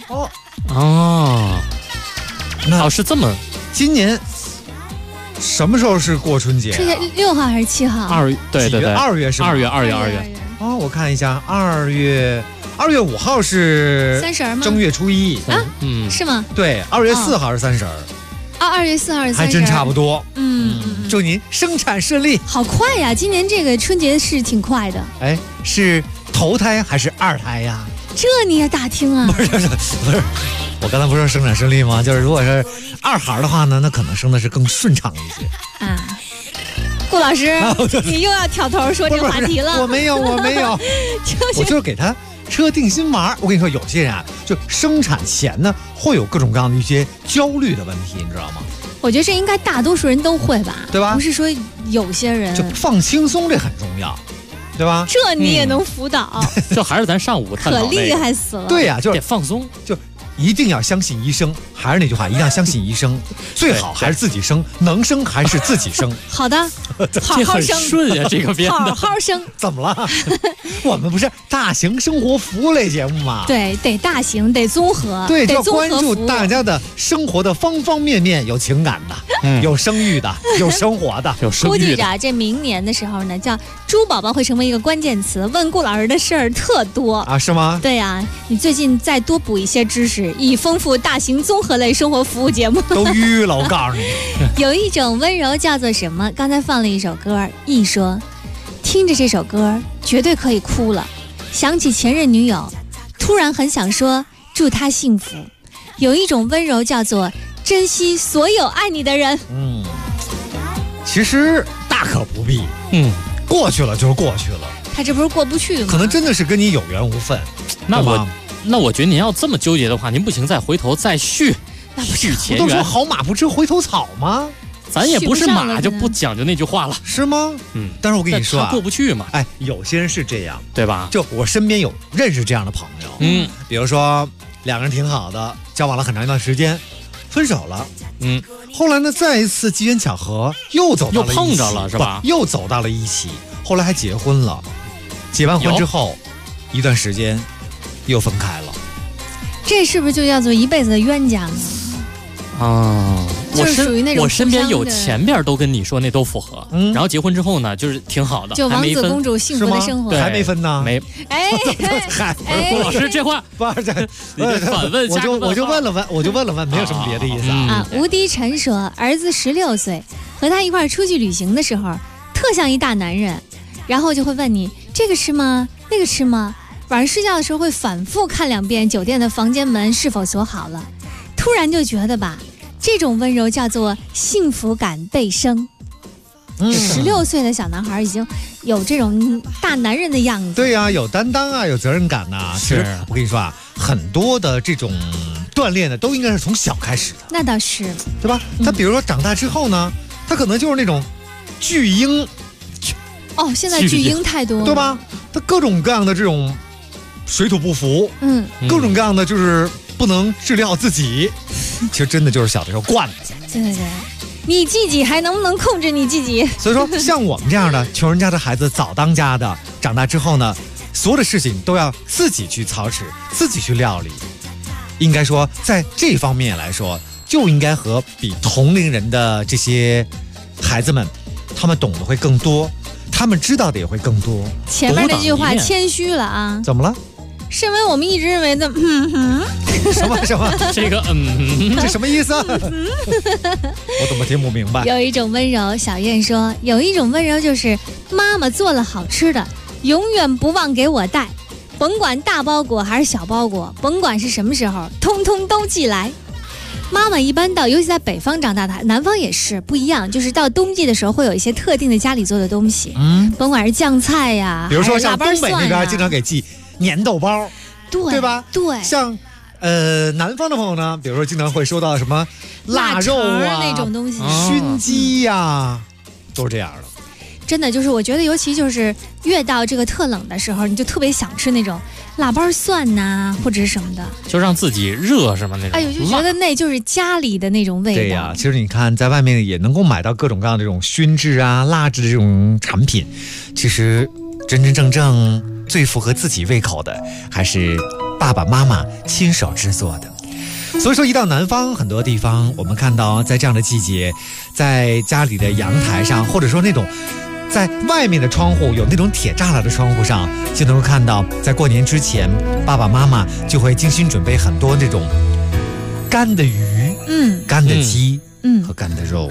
那是这么， 今年什么时候是过春节？ 春节6号还是7号 ？2月，对 ，2月是吗 ？2月。 我看一下，2月5号是 30吗？ 正月初1 啊，是吗？ 对，2月4号是30。 2月4号是30， 还真差不多。祝您生产顺利。 好快呀！今年这个春节是挺快的。 哎，是头胎还是2胎呀？ 这你也打听啊？ 不是，我刚才不是说生产顺利吗？就是如果是2孩的话呢，那可能生的是更顺畅一些啊。顾老师，你又要挑头说这个话题了。 我没有，我就是给他车定心丸。我跟你说，有些人啊，就生产前呢会有各种各样的一些焦虑的问题，你知道吗？ 我觉得这应该大多数人都会吧， 对吧？ 不是说有些人就放轻松，这很重要。对吧？ 这你也能辅导？ 这还是咱上午探讨可厉害死了。 对呀，就得放松， 就一定要相信医生。还是那句话，一定要相信医生，最好还是自己生，能生还是自己生。 好的，好好生， 顺呀，这个编的， 好好生。 怎么了？我们不是大型生活服务类节目吗？ 对，得大型，得综合， 对，就要关注大家的生活的方方面面，有情感的，有生育的，有生活的， 有生育的。 估计着这明年的时候呢，叫猪宝宝会成为一个关键词，问顾老师的事儿特多啊？是吗？ 对呀，你最近再多补一些知识，以丰富大型综合类生活服务节目。 都淤了，我告诉你。 有一种温柔叫做什么？刚才放了一首歌，一说听听着这首歌绝对可以哭了，想起前任女友，突然很想说祝她幸福。有一种温柔叫做珍惜所有爱你的人。 其实大可不必，过去了就是过去了。 他这不是过不去吗？ 可能真的是跟你有缘无分。 那我觉得您要这么纠结的话，您不行再回头再续，续前缘。 不都说好马不吃回头草吗？ 咱也不是马就不讲究那句话了， 是吗？但是我跟你说他过不去嘛。 哎，有些人是这样， 对吧？ 就我身边有认识这样的朋友，比如说两个人挺好的，交往了很长一段时间，分手了，后来呢，再一次机缘巧合又碰着了，是吧？ 又走到了一起，后来还结婚了，结完婚之后，一段时间又分开了。 这是不是就叫做一辈子的冤家呢？就是属于那种我身边有前边都跟你说那都符合，然后结婚之后呢，就是挺好的， 就王子公主幸福的生活， 还没分呢， 没。郭老师这话不是反问， 我就问了问，没有什么别的意思啊。 吴迪晨说，儿子16岁，和他一块出去旅行的时候，特像一大男人，然后就会问你这个吃吗？那个吃吗？晚上睡觉的时候会反复看2遍酒店的房间门是否锁好了，突然就觉得吧。这种温柔叫做幸福感倍升。16岁的小男孩已经有这种大男人的样子。 对呀，有担当啊，有责任感呐。其实我跟你说啊，很多的这种锻炼呢，都应该是从小开始的。 那倒是， 对吧？他比如说长大之后呢，他可能就是那种巨婴。 现在巨婴太多了， 对吧？他各种各样的这种水土不服，各种各样的就是不能治疗自己。其实真的就是小的时候惯的。 对，你自己还能不能控制你自己？ 所以说，像我们这样的穷人家的孩子，早当家的，长大之后呢，所有的事情都要自己去操持，自己去料理。应该说，在这方面来说，就应该和比同龄人的这些孩子们，他们懂得会更多，他们知道的也会更多。 前面那句话谦虚了啊？ 怎么了？ 是因为我们一直认为的， 什么这个这什么意思？我怎么听不明白？ 有一种温柔，小燕说，有一种温柔就是妈妈做了好吃的，永远不忘给我带，甭管大包裹还是小包裹，甭管是什么时候，通通都寄来。妈妈一般到，尤其在北方长大的，南方也是不一样，就是到冬季的时候会有一些特定的家里做的东西，甭管是酱菜呀， 比如说像东北那边经常给寄粘豆包，对吧？ 对， 像南方的朋友呢，比如说经常会收到什么腊肉啊那种东西， 熏鸡呀，都是这样的。 真的就是我觉得，尤其就是越到这个特冷的时候，你就特别想吃那种腊八蒜呐，或者是什么的， 就让自己热什么那种。 哎呦，就觉得那就是家里的那种味道。 对呀，其实你看，在外面也能够买到各种各样的这种熏制啊、腊制的这种产品，其实真真正正最符合自己胃口的，还是爸爸妈妈亲手制作的。所以说，一到南方很多地方，我们看到在这样的季节，在家里的阳台上，或者说那种在外面的窗户有那种铁栅栏的窗户上，就能够看到，在过年之前，爸爸妈妈就会精心准备很多那种干的鱼、干的鸡、和干的肉。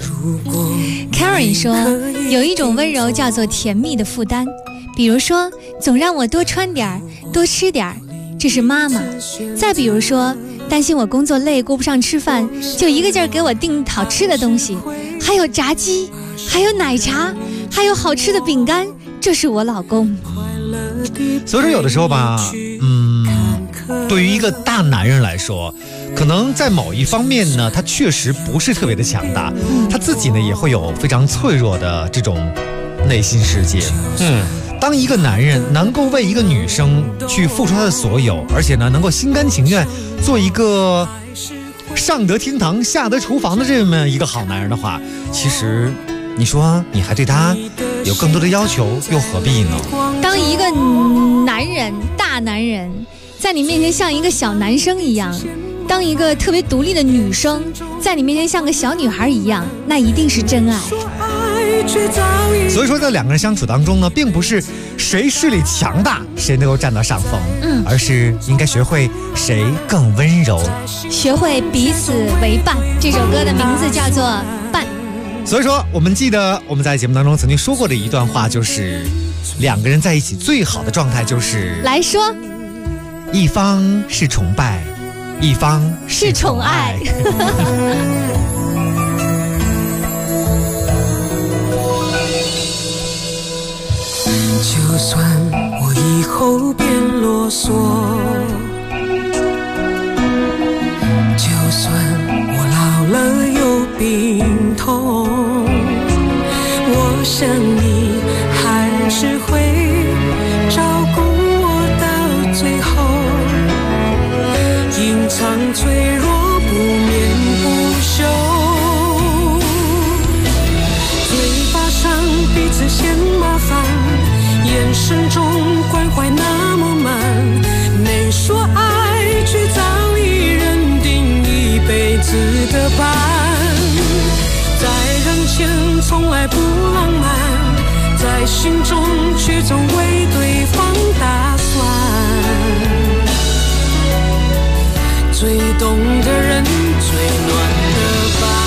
Karen 说，有一种温柔叫做甜蜜的负担，比如说总让我多穿点多吃点，这是妈妈；再比如说担心我工作累顾不上吃饭，就一个劲儿给我订好吃的东西，还有炸鸡，还有奶茶，还有好吃的饼干，这是我老公。 所以说有的时候吧，对于一个大男人来说，可能在某一方面呢，他确实不是特别的强大，他自己呢也会有非常脆弱的这种内心世界。当一个男人能够为一个女生去付出他的所有，而且呢能够心甘情愿做一个上得厅堂下得厨房的这么一个好男人的话，其实你说你还对他有更多的要求，又何必呢？ 当一个男人，大男人在你面前像一个小男生一样，当一个特别独立的女生在你面前像个小女孩一样，那一定是真爱。 所以说在两个人相处当中呢，并不是谁势力强大谁能够占到上风，而是应该学会谁更温柔， 学会彼此为伴。这首歌的名字叫做伴。 所以说我们记得我们在节目当中曾经说过的一段话，就是两个人在一起最好的状态就是来说， 一方是崇拜，一方是宠爱。 就算我以后变啰嗦，就算我老了有病痛，我想你还是会照顾我到最后，隐藏脆弱不眠不休，嘴巴上彼此嫌麻烦，眼神中关怀那么满，没说爱却早已认定一辈子的伴，在人前从来不浪漫，在心中却总为对方打算，最懂的人最暖的伴。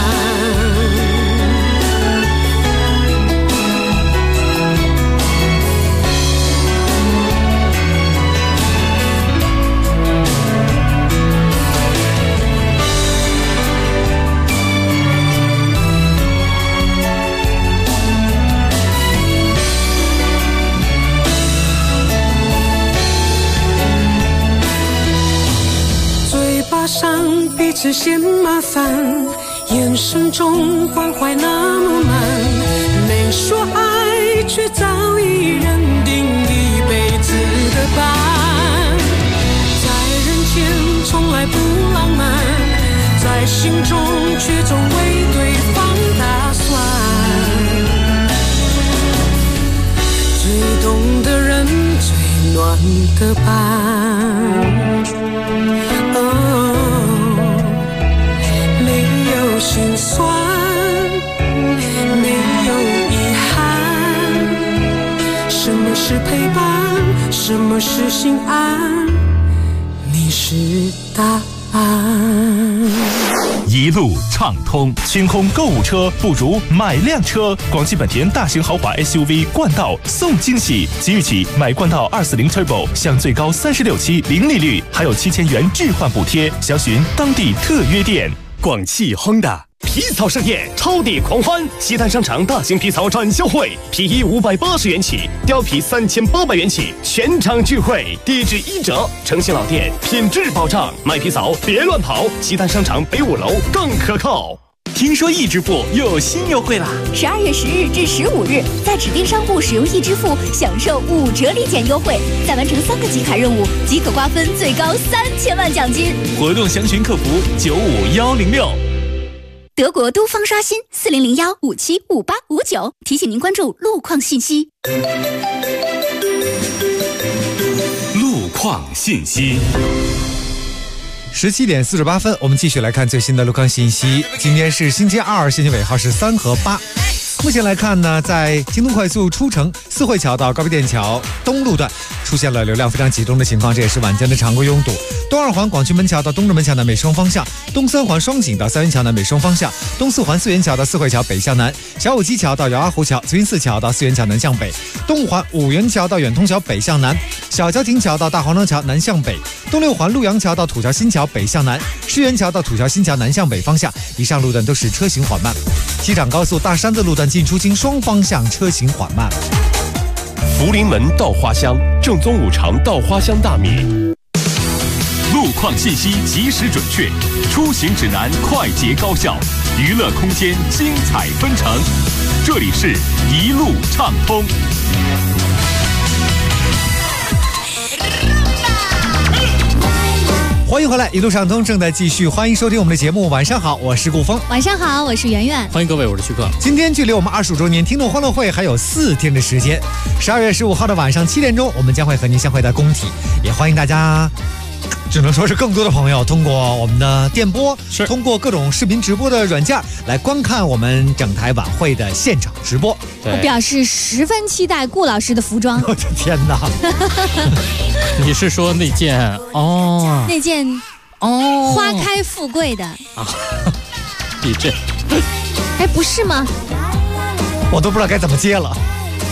上彼此嫌麻烦，眼神中关怀那么满，没说爱却早已认定一辈子的伴，在人前从来不浪漫，在心中却总为对方打算，最懂的人最暖的伴。心酸，没有遗憾。什么是陪伴？什么是心安？你是答案。 一路畅通，清空购物车不如买辆车。广汽本田大型豪华 SUV 冠道送惊喜，即日起买冠道240 Turbo 享最高36期零利率，还有7000元置换补贴。详询当地特约店。 广汽 Honda 皮草盛宴，超抵狂欢！西单商场大型皮草展销会，皮衣580元起，貂皮3800元起，全场聚会，地址1折，诚信老店，品质保障，买皮草别乱跑，西单商场北5楼更可靠。 听说易支付又有新优惠啦 ！12月10日至15日，在指定商铺使用易支付，享受5折立减优惠，再完成3个集卡任务即可瓜分最高3000万奖金。 活动详询客服95106。 德国都方刷新4001575859，提醒您关注路况信息。 路况信息。 17点48分，我们继续来看最新的路况信息。今天是星期二，线性尾号是3和8。目前来看呢，在京东快速出城四惠桥到高碑店桥东路段出现了流量非常集中的情况，这也是晚间的常规拥堵。东2环广渠门桥到东直门桥南北双方向，东3环双井到三元桥南北双方向，东4环四元桥到四惠桥北向南，小武基桥到姚阿湖桥、慈云寺桥到四元桥南向北，东5环五元桥到远通桥北向南，小桥亭桥到大黄庄桥南向北，东6环陆阳桥到土桥新桥北向南，世园桥到土桥新桥南向北方向，以上路段都是车行缓慢。机场高速大山子路段进出京双方向车行缓慢。 福临门到花乡，正宗五常到花乡大米。 路况信息及时准确，出行指南快捷高效，娱乐空间精彩纷呈。这里是一路畅通。 欢迎回来，一路畅通正在继续，欢迎收听我们的节目。晚上好，我是顾峰。 晚上好，我是圆圆。 欢迎各位，我是徐克。 今天距离我们25周年听众欢乐会还有4天的时间。12月15号的晚上7点钟，我们将会和您相会在工体，也欢迎大家。只能说是更多的朋友通过我们的电波，通过各种视频直播的软件来观看我们整台晚会的现场直播。 我表示十分期待顾老师的服装。 我的天哪！ 你是说那件哦？ 那件哦，花开富贵的啊？ 你这， 哎，不是吗？ 我都不知道该怎么接了。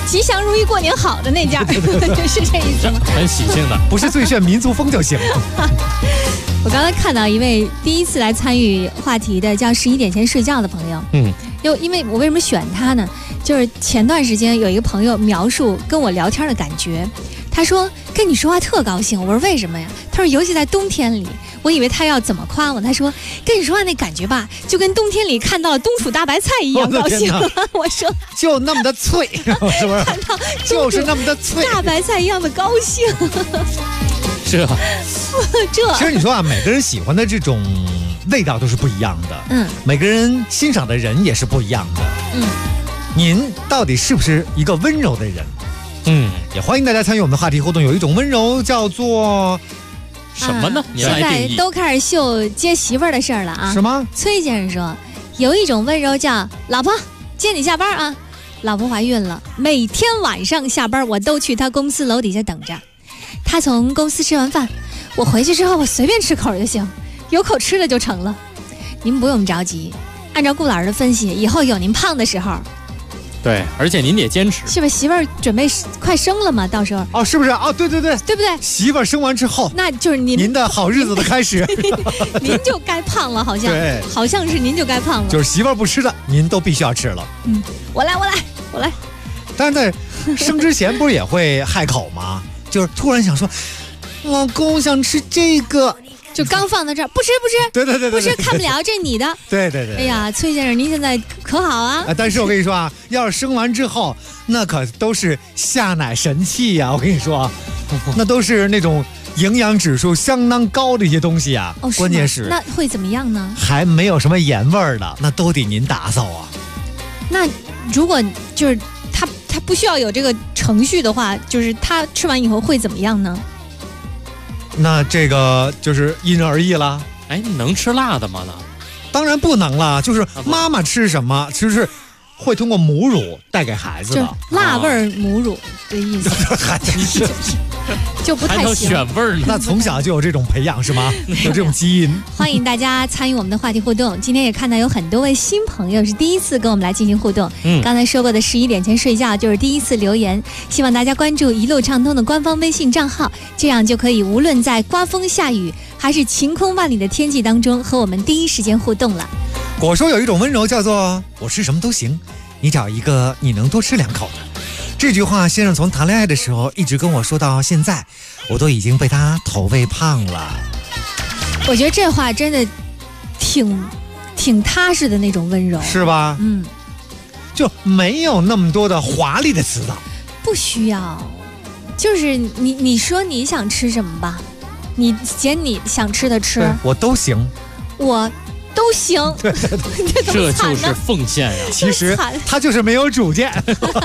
吉祥如意过年好的那件是这意思吗？ 很喜庆的， 不是最炫民族风就行。 我刚才看到一位第一次来参与话题的叫11点前睡觉的朋友，因为我为什么选他呢？就是前段时间有一个朋友描述跟我聊天的感觉，他说跟你说话特高兴。我说为什么呀？他说尤其在冬天里，我以为他要怎么夸我，他说跟你说话那感觉吧，就跟冬天里看到了冬储大白菜一样高兴。我说就那么的脆，是不是？ 看到就是那么的脆， 大白菜一样的高兴。 这其实你说啊，每个人喜欢的这种味道都是不一样的，每个人欣赏的人也是不一样的，您到底是不是一个温柔的人？也欢迎大家参与我们的话题互动。有一种温柔叫做什么呢？ 现在都开始秀接媳妇儿的事儿了啊？ 什么？ 崔先生说，有一种温柔叫老婆接你下班啊，老婆怀孕了，每天晚上下班我都去她公司楼底下等着。他从公司吃完饭，我回去之后我随便吃口就行，有口吃了就成了。您不用着急，按照顾老师的分析，以后有您胖的时候。 对，而且您得坚持， 是吧？媳妇儿准备快生了嘛，到时候是不是？对不对？媳妇儿生完之后， 那就是您的好日子的开始。 您就该胖了，好像是您就该胖了。 就是媳妇儿不吃的，您都必须要吃了。 我来。 但是在生之前不是也会害口吗？就是突然想说，老公想吃这个， 就刚放到这儿，不吃， 对， 不吃看不了，这你的， 对。 哎呀，崔先生，您现在可好啊？ 但是我跟你说啊，要是生完之后，那可都是下奶神器呀！我跟你说，那都是那种营养指数相当高的一些东西啊。关键是那会怎么样呢？ 还没有什么盐味儿的，那都得您打扫啊。 那如果就是他不需要有这个程序的话，就是他吃完以后会怎么样呢？ 那这个就是因人而异了。 能吃辣的吗？ 当然不能了，就是妈妈吃什么，其实是会通过母乳带给孩子的， 辣味母乳的意思。就不太行， 选味儿。 那从小就有这种培养是吗？有这种基因。 欢迎大家参与我们的话题互动。今天也看到有很多位新朋友是第一次跟我们来进行互动。刚才说过的11点前睡觉就是第一次留言，希望大家关注一路畅通的官方微信账号，这样就可以无论在刮风下雨还是晴空万里的天气当中和我们第一时间互动了。 果说有一种温柔叫做我吃什么都行，你找一个你能多吃2口的。这句话先生从谈恋爱的时候一直跟我说到现在，我都已经被他投喂胖了。 我觉得这话真的挺踏实的那种温柔， 是吧？就没有那么多的华丽的词藻， 不需要。就是你说你想吃什么吧，你捡你想吃的吃， 我都行， 我都行。 对， 这就是奉献呀。 其实他就是没有主见。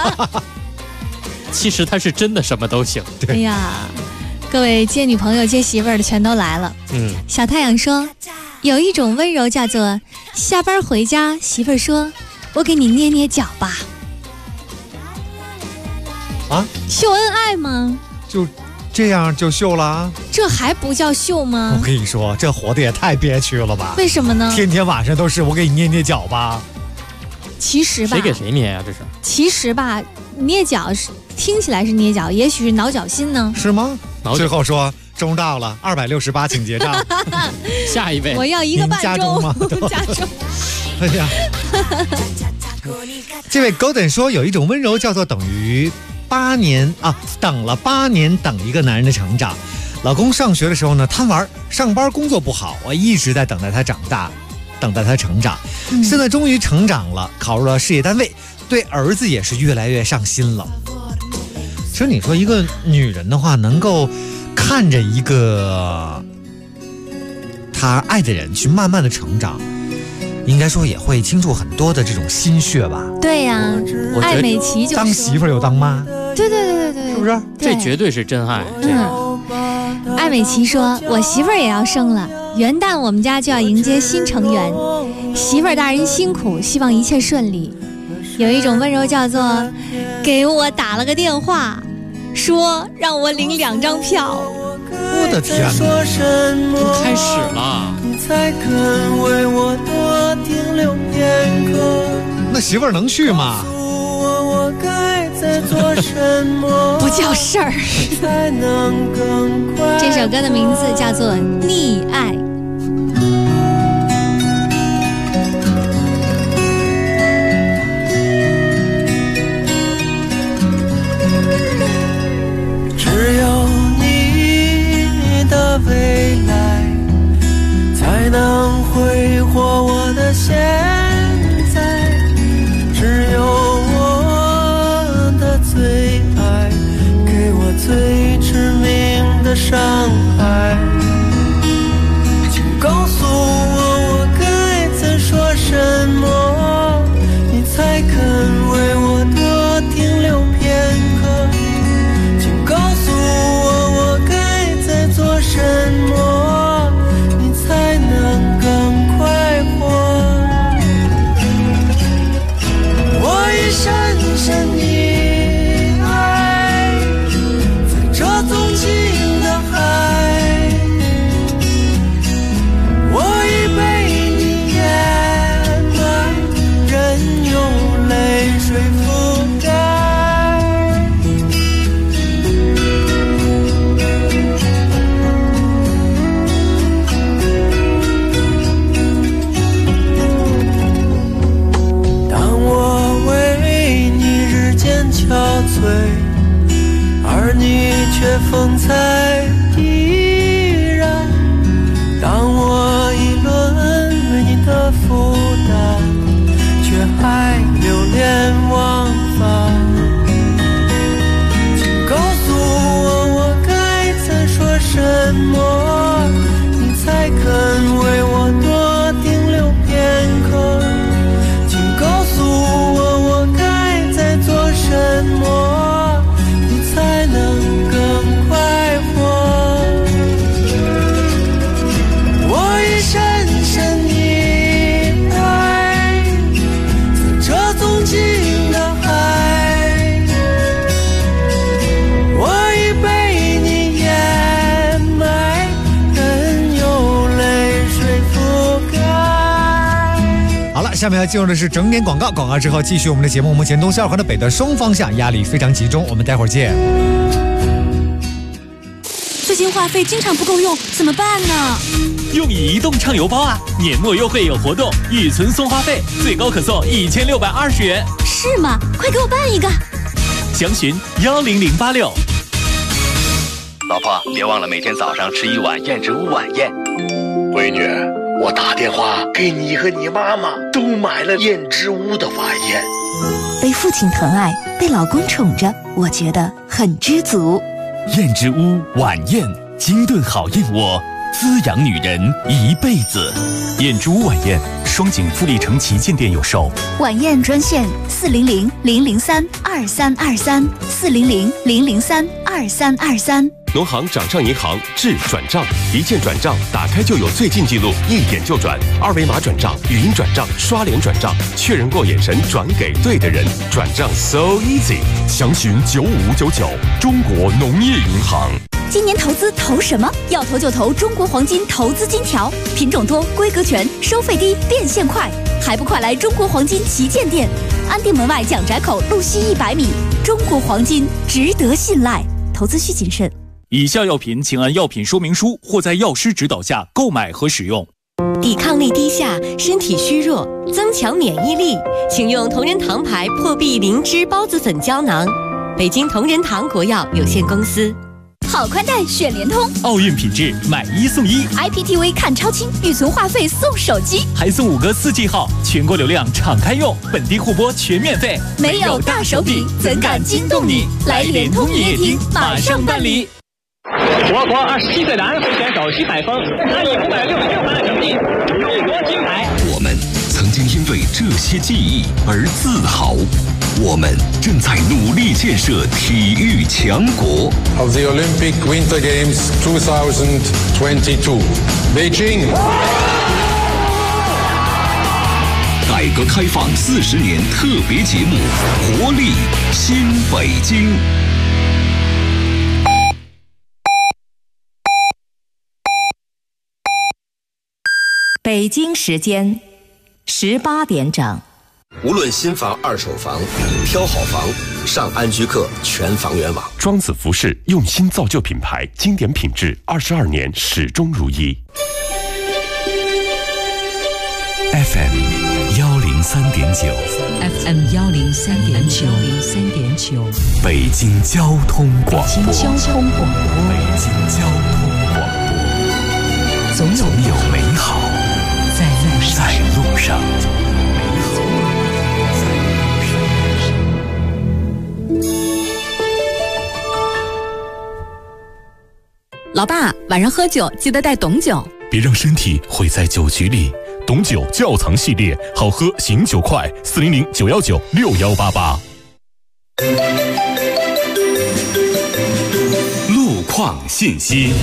其实他是真的什么都行。 哎呀，各位接女朋友接媳妇儿的全都来了。小太阳说，有一种温柔叫做下班回家，媳妇儿说我给你捏捏脚吧。秀恩爱吗？ 就这样就秀了啊？ 这还不叫秀吗？ 我跟你说，这活得也太憋屈了吧？ 为什么呢？ 天天晚上都是我给你捏捏脚吧。 其实吧， 谁给谁捏呀？这是。 其实吧，捏脚是听起来是捏脚，也许是挠脚心呢。 是吗？最后说钟到了，268，请结账。 下一位， 我要1个半钟吗？加钟。 哎呀，这位 Golden 说有一种温柔叫做等于8年啊，等了8年等一个男人的成长。老公上学的时候呢贪玩，上班工作不好，我一直在等待他长大，等待他成长。现在终于成长了，考入了事业单位，对儿子也是越来越上心了。其实你说一个女人的话，能够看着一个她爱的人去慢慢的成长，应该说也会倾注很多的这种心血吧。 对呀，艾美琪就当媳妇儿又当妈， 对， 是不是？ 这绝对是真爱。 艾美琪说，我媳妇儿也要生了，元旦我们家就要迎接新成员，媳妇儿大人辛苦，希望一切顺利。有一种温柔叫做给我打了个电话，说让我领2张票。 我的天哪， 都开始了。 那媳妇儿能去吗？ 在做什么？ 不叫事儿。 才能更快。 这首歌的名字叫做《溺爱》。 只有你的未来，才能挥霍我的现在。只有我的最爱，给我最致命的伤害。请告诉我该怎说什么，你才肯为我多停留片刻。请告诉我该再做什么，你才能更快活。我已深深溺爱在这纵情的海，我已被你掩埋，任由泪水覆盖。当我为你日渐憔悴，而你却风采依然。当我议论为你的负担，却还流连忘返。请告诉我该再说什么，你才肯为我多停留片刻。请告诉我该再做什么，你才能更快活。我已深深溺爱在这纵情的海，我已被你掩埋，任由泪水覆盖。 好了，下面要进入的是整点广告，广告之后继续我们的节目。目前东西二环的北的双方向压力非常集中，我们待会儿见。 最近话费经常不够用，怎么办呢？ 用移动畅游包啊，年末优惠有活动，预存送话费，最高可送1620元。 是吗？快给我办一个！ 详询10086。 老婆，别忘了每天早上吃一碗燕之屋晚宴。 闺女，我打电话给你和你妈妈都买了燕之屋的晚宴。 被父亲疼爱，被老公宠着，我觉得很知足。 燕之屋晚宴，精炖好燕窝，滋养女人一辈子。燕之屋晚宴，双井富力城旗舰店有售。 晚宴专线400-003-2323 400-003-2323。 农行掌上银行智转账，一键转账，打开就有最近记录，一点就转，二维码转账、语音转账、刷脸转账，确认过眼神转给对的人，转账 so easy。详询95599，中国农业银行。 今年投资投什么？要投就投中国黄金投资金条，品种多，规格全，收费低，变现快，还不快来中国黄金旗舰店，安定门外蒋宅口路西100米。中国黄金值得信赖，投资需谨慎。 以下药品请按药品说明书或在药师指导下购买和使用。 抵抗力低下，身体虚弱，增强免疫力，请用同仁堂牌破壁灵芝孢子粉胶囊。北京同仁堂国药有限公司。 好宽带选联通， 奥运品质买1送1 ，IPTV 看超清，预存话费送手机， 还送5个4G 号，全国流量敞开用，本地互播全免费。 没有大手笔，怎敢惊动你？来联通营业厅马上办理。 我国27岁的安徽选手徐海峰，他以566分的成绩勇夺金牌。 我们曾经因为这些记忆而自豪，我们正在努力建设体育强国。 Of the Olympic Winter Games 2022, Beijing。 改革开放40年特别节目《活力新北京》。 北京时间18点整。 无论新房、二手房，挑好房，上安居客全房源网。 庄子服饰用心造就品牌，经典品质，22年始终如一。 FM 103.9 FM 103.9 北京交通广播。 北京交通广播。总有美好在路上。 老爸，晚上喝酒记得带董酒， 别让身体毁在酒局里。董酒窖藏系列，好喝醒酒快，400-919-6188。 路况信息。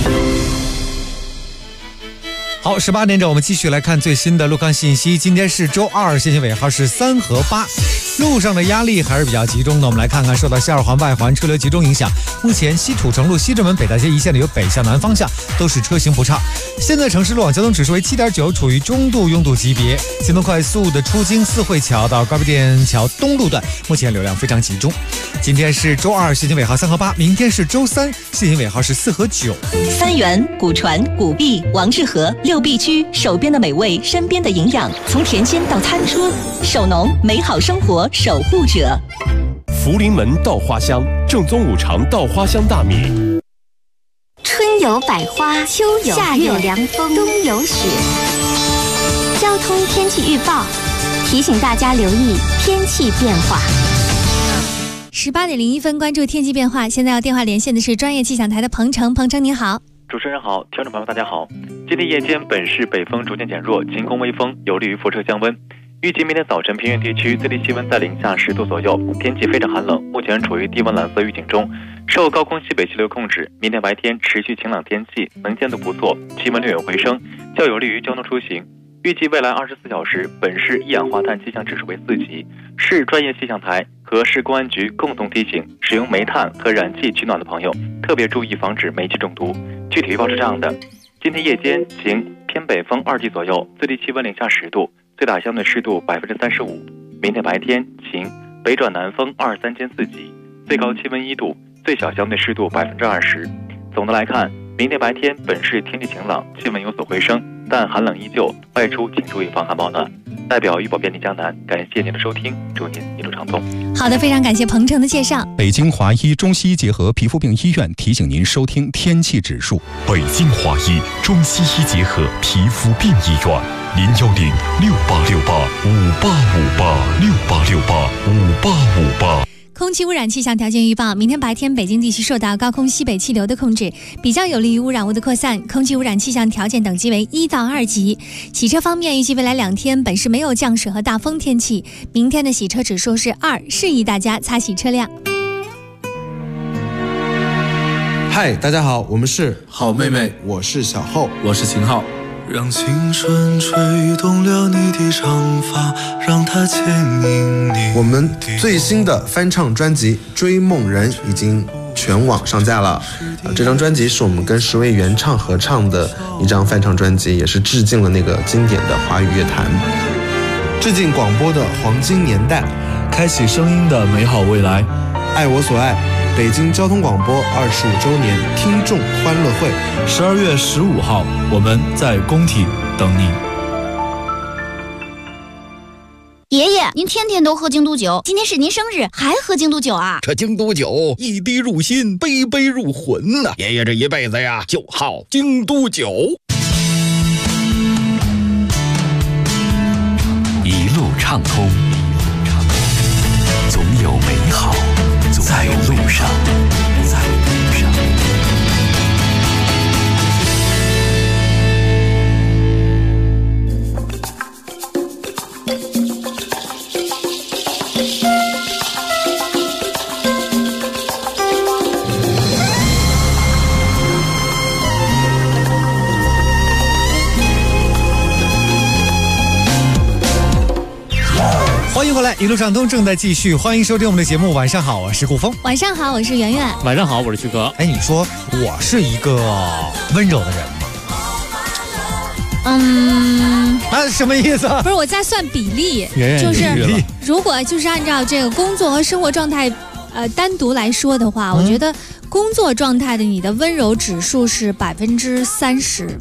好，18点整，我们继续来看最新的路况信息。今天是周二，限行尾号是3和8，路上的压力还是比较集中的。我们来看看，受到西二环外环车流集中影响，目前西土城路、西直门、北大街一线的由北向南方向都是车行不畅。现在城市路网交通指数为7.9，处于中度拥堵级别。京东快速的出京四惠桥到高碑店桥东路段，目前流量非常集中。今天是周二，限行尾号3和8，明天是周三，限行尾号是4和9。 三元、古传、古碧、王致和6必居，手边的美味，身边的营养，从田间到餐桌，手农美好生活守护者。 福临门稻花香，正宗五常稻花香大米。 春有百花，秋有夏有凉风，冬有雪。交通天气预报提醒大家留意天气变化。 18点01分，关注天气变化。现在要电话连线的是专业气象台的彭程，彭程你好。 主持人好，听众朋友大家好。今天夜间本市北风逐渐减弱，晴空微风，有利于辐射降温。预计明天早晨平原地区最低气温在零下10度左右，天气非常寒冷，目前处于低温蓝色预警中。受高空西北气流控制，明天白天持续晴朗天气，能见度不错，气温略有回升，较有利于交通出行。预计未来24小时，本市一氧化碳气象指数为4级。市专业气象台和市公安局共同提醒，使用煤炭和燃气取暖的朋友特别注意防止煤气中毒。具体预报是这样的：今天夜间晴，偏北风2级左右，最低气温零下10度，最大相对湿度35%。明天白天晴，北转南风23兼4级，最高气温1度，最小相对湿度20%。总的来看，明天白天本市天气晴朗，气温有所回升，但寒冷依旧，外出请注意防寒保暖。代表预报便利江南，感谢您的收听，祝您一路畅通。 好的，非常感谢彭程的介绍。 北京华医中西医结合皮肤病医院提醒您收听天气指数。 北京华医中西医结合皮肤病医院，010-6868-5858，6868-5858。 空气污染气象条件预报：明天白天，北京地区受到高空西北气流的控制，比较有利于污染物的扩散，空气污染气象条件等级为1到2级。洗车方面，预计未来2天本市没有降水和大风天气，明天的洗车指数是2，示意大家擦洗车辆。 嗨，大家好，我们是好妹妹，我是小厚， 我是秦昊。让青春吹动了你的长发，让它牵引你。 我们最新的翻唱专辑《追梦人》已经全网上架了。这张专辑是我们跟10位原唱合唱的一张翻唱专辑，也是致敬了那个经典的华语乐坛，致敬广播的黄金年代， 开启声音的美好未来。 爱我所爱，北京交通广播25周年听众欢乐会 ，12月15号，我们在工体等你。 爷爷，您天天都喝京都酒，今天是您生日，还喝京都酒啊？ 这京都酒一滴入心，杯杯入魂呐！爷爷这一辈子呀，就好京都酒。 一路畅通，总有美好在路上。 欢迎回来，一路畅通正在继续，欢迎收听我们的节目。晚上好，我是顾峰。 晚上好，我是圆圆。 晚上好，我是旭哥。 哎，你说我是一个温柔的人吗？ 啊，什么意思？ 不是我在算比例， 远就是远离了如果就是按照这个工作和生活状态，单独来说的话，我觉得工作状态的你的温柔指数是30%。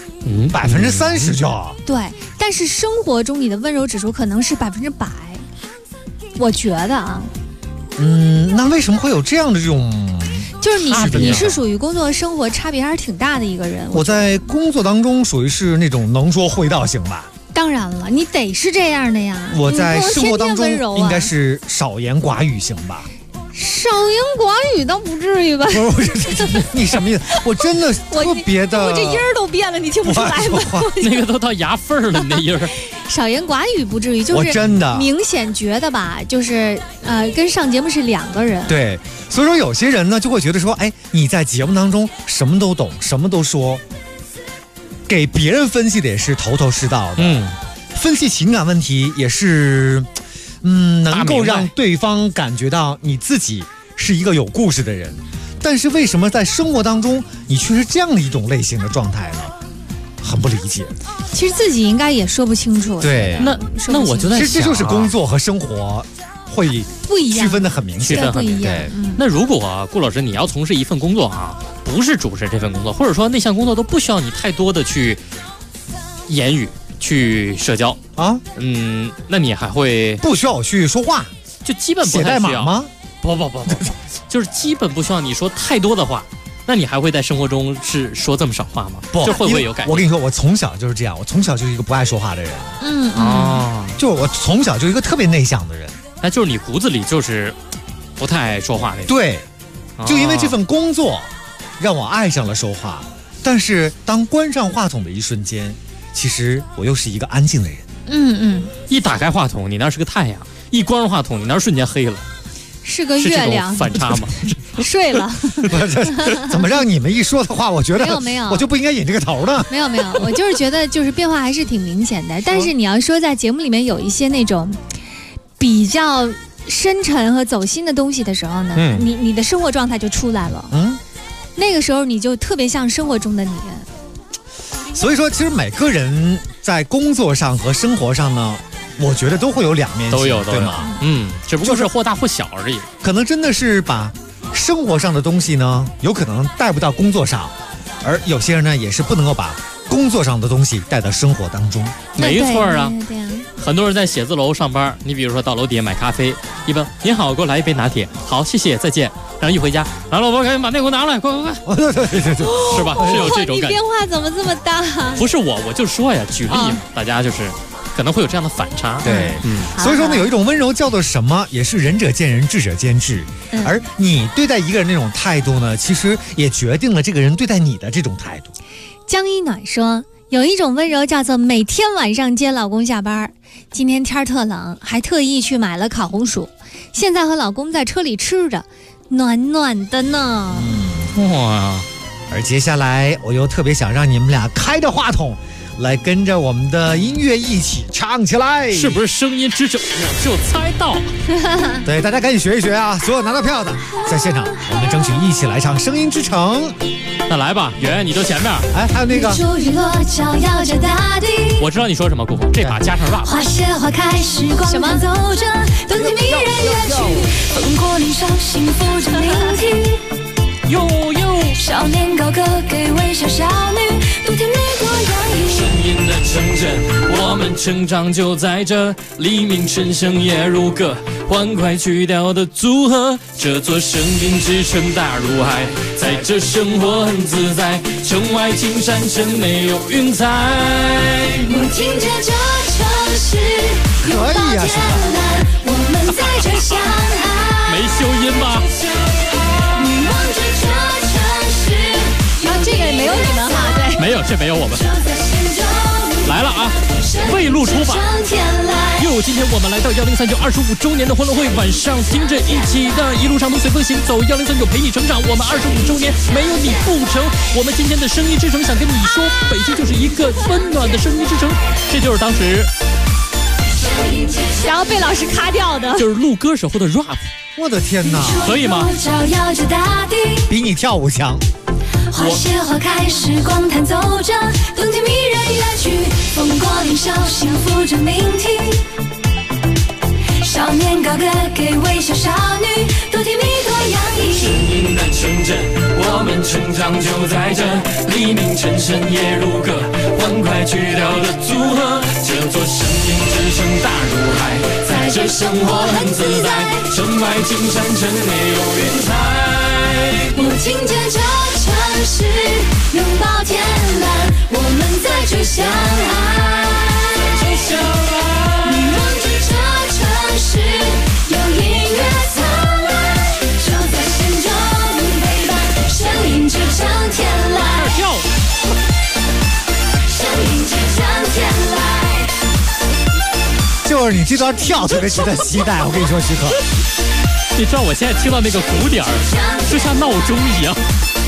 30%就对，但是生活中你的温柔指数可能是100%，我觉得啊。 那为什么会有这样的这种？ 就是你是属于工作和生活差别还是挺大的一个人。 我在工作当中属于是那种能说会道型吧。 当然了，你得是这样的呀。 我在生活当中天天温柔应该是少言寡语型吧。 少言寡语倒不至于吧？ 不是，你什么意思？我真的特别的， 我这音儿都变了，你听不出来吗？ 那个都到牙缝儿了，你那音儿。 少言寡语不至于，就是我真的明显觉得吧，就是跟上节目是两个人。 对，所以说有些人呢就会觉得说，哎，你在节目当中什么都懂，什么都说，给别人分析的也是头头是道的，分析情感问题也是。能够让对方感觉到你自己是一个有故事的人，但是为什么在生活当中你却是这样的一种类型的状态呢？很不理解。 其实自己应该也说不清楚。 对， 那我就在想， 其实这就是工作和生活会不一样， 区分的很明显， 区分很明显。 那如果顾老师你要从事一份工作啊，不是主持这份工作，或者说那项工作都不需要你太多的去言语。去社交啊， 那你还会不需要我去说话， 就基本不太需要。 写代码吗？ 不，就是基本不需要你说太多的话。那你还会在生活中是说这么少话吗？ 不， 就会不会有改变？ 我跟你说，我从小就是这样，我从小就是一个不爱说话的人。就是我从小就是一个特别内向的人。 那就是你骨子里就是不太爱说话那种。 对，就因为这份工作，让我爱上了说话。但是当关上话筒的一瞬间。其实我又是一个安静的人。 一打开话筒，你那是个太阳；一关上话筒，你那瞬间黑了。 是个月亮。 反差吗？ 睡了。 怎么让你们一说的话，我觉得没有， 我就不应该引这个头呢？ 没有，我就是觉得就是变化还是挺明显的。但是你要说在节目里面有一些那种比较深沉和走心的东西的时候呢，你的生活状态就出来了。那个时候你就特别像生活中的你。 所以说，其实每个人在工作上和生活上呢，我觉得都会有两面性， 都有， 对吗？ 只不过是或大或小而已。 可能真的是把生活上的东西呢，有可能带不到工作上，而有些人呢，也是不能够把工作上的东西带到生活当中。 没错啊，很多人在写字楼上班，你比如说到楼底下买咖啡，一般您好，给我来一杯拿铁，好，谢谢，再见。然后一回家，来老婆，赶紧把那给我拿来，快，是吧？是有这种感觉。 你变化怎么这么大？ 不是我就说呀，举例嘛，大家就是可能会有这样的反差。 对，所以说呢，有一种温柔叫做什么，也是仁者见仁，智者见智。而你对待一个人那种态度呢，其实也决定了这个人对待你的这种态度。 江一暖说，有一种温柔叫做每天晚上接老公下班，今天天特冷，还特意去买了烤红薯，现在和老公在车里吃着。暖暖的呢， 哇！ 而接下来我又特别想让你们俩开着话筒，来跟着我们的音乐一起唱起来， 是不是声音之城？我就猜到。 对，大家赶紧学一学啊！所有拿到票的，在现场我们争取一起来唱《声音之城》。 那来吧，圆圆，你就前面。 哎，还有那个。 我知道你说什么，顾峰，这把加上 rap。 花谢花开，时光走着，冬天迷人乐曲，风过林梢，幸福着聆听。少年高歌给微笑少女，冬天美过洋溢。 声音的城镇，我们成长就在这，黎明晨声也如歌，欢快曲调的组合，这座声音之城大如海，在这生活很自在，城外青山，城内有云彩。 我听着这城市拥抱天蓝，我们在这相爱。 没修音吧？ 你望着这城市， 这个没有你们哈，对， 没有，这没有我们。来了啊！未露出吧。今天我们来到103就25周年的欢乐会，晚上听着一起的一路上都随风行走，103就陪你成长。我们25周年没有你不成。我们今天的声音之城想跟你说，北京就是一个温暖的声音之城，这就是当时然后被老师卡掉的， 就是录歌时候的 rap。 我的天哪， 可以吗？ 比你跳舞强。 花谢花开，时光弹奏着冬天迷人乐曲，风过林梢， 笑，幸福着聆听。少年高歌给微笑少女，多甜蜜多洋溢。声音的城镇，我们成长就在这，黎明晨深夜如歌，欢快曲调的组合。这座声音之声大如海，在这生活很自在，城外青山城内有云彩。我听见这城市拥抱天蓝，我们在这相爱。你望着这城市有音乐灿烂，就在心中陪伴，声音支撑天籁，声音支撑天籁。 就是你这段跳特别值得期待，我跟你说，徐克。 你知道我现在听到那个鼓点儿，就像闹钟一样。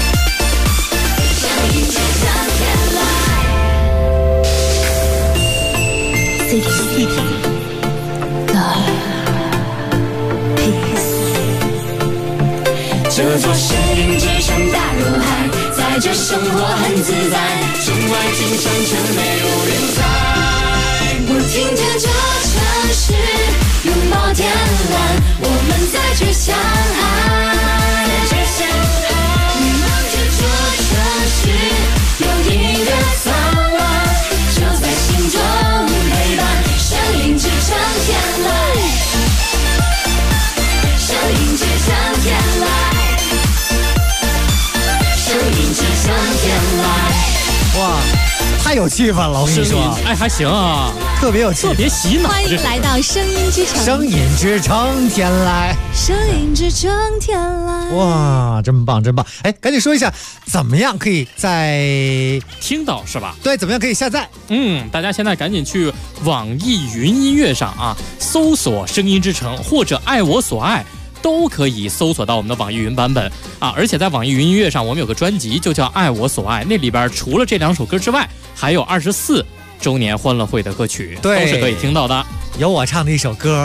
声音支撑天籁。这座声音之声大如海，在这生活很自在，城外青山城内有云彩。我听见这城市拥抱天蓝，我们在这相爱。你望着这城市有音乐灿烂，就在心中陪伴，声音支撑天籁，声音支撑天籁。 哇，太有气氛了！我跟你说， 哎，还行啊， 特别有气氛， 特别洗脑。 欢迎来到声音之城， 声音之城天籁， 声音之城天籁。 哇，真棒，真棒！哎，赶紧说一下，怎么样可以在听到是吧？ 对，怎么样可以下载？ 大家现在赶紧去网易云音乐上啊，搜索“声音之城”或者“爱我所爱”。都可以搜索到我们的网易云版本啊，而且在网易云音乐上，我们有个专辑就叫《爱我所爱》，那里边除了这2首歌之外，还有24周年欢乐会的歌曲，都是可以听到的。 有我唱的一首歌，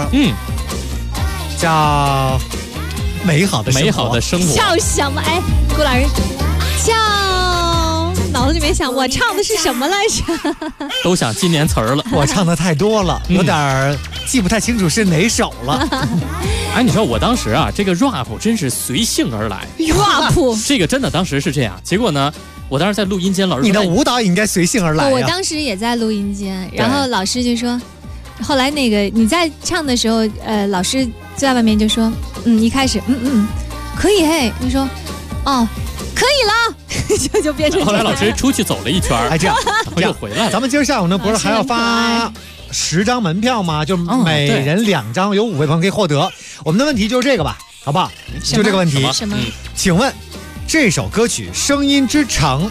叫《美好的生活》。 叫什么？哎，顾老师，叫脑子里面想我唱的是什么来着？ 都想今年词儿了。 我唱的太多了，有点记不太清楚是哪首了。 哎，你说我当时啊，这个 rap 真是随性而来。 rap 这个真的当时是这样，结果呢，我当时在录音间，老师说你的舞蹈应该随性而来。 我当时也在录音间，然后老师就说，后来那个你在唱的时候，老师在外面就说，一开始可以嘿，你说哦可以了，就变成后来老师出去走了一圈， 哎这样又回来了。 咱们今儿下午呢，不是还要发10张门票吗？就每人2张，有5位朋友可以获得。我们的问题就是这个吧，好不好？就这个问题。 什么？ 请问这首歌曲《声音之城》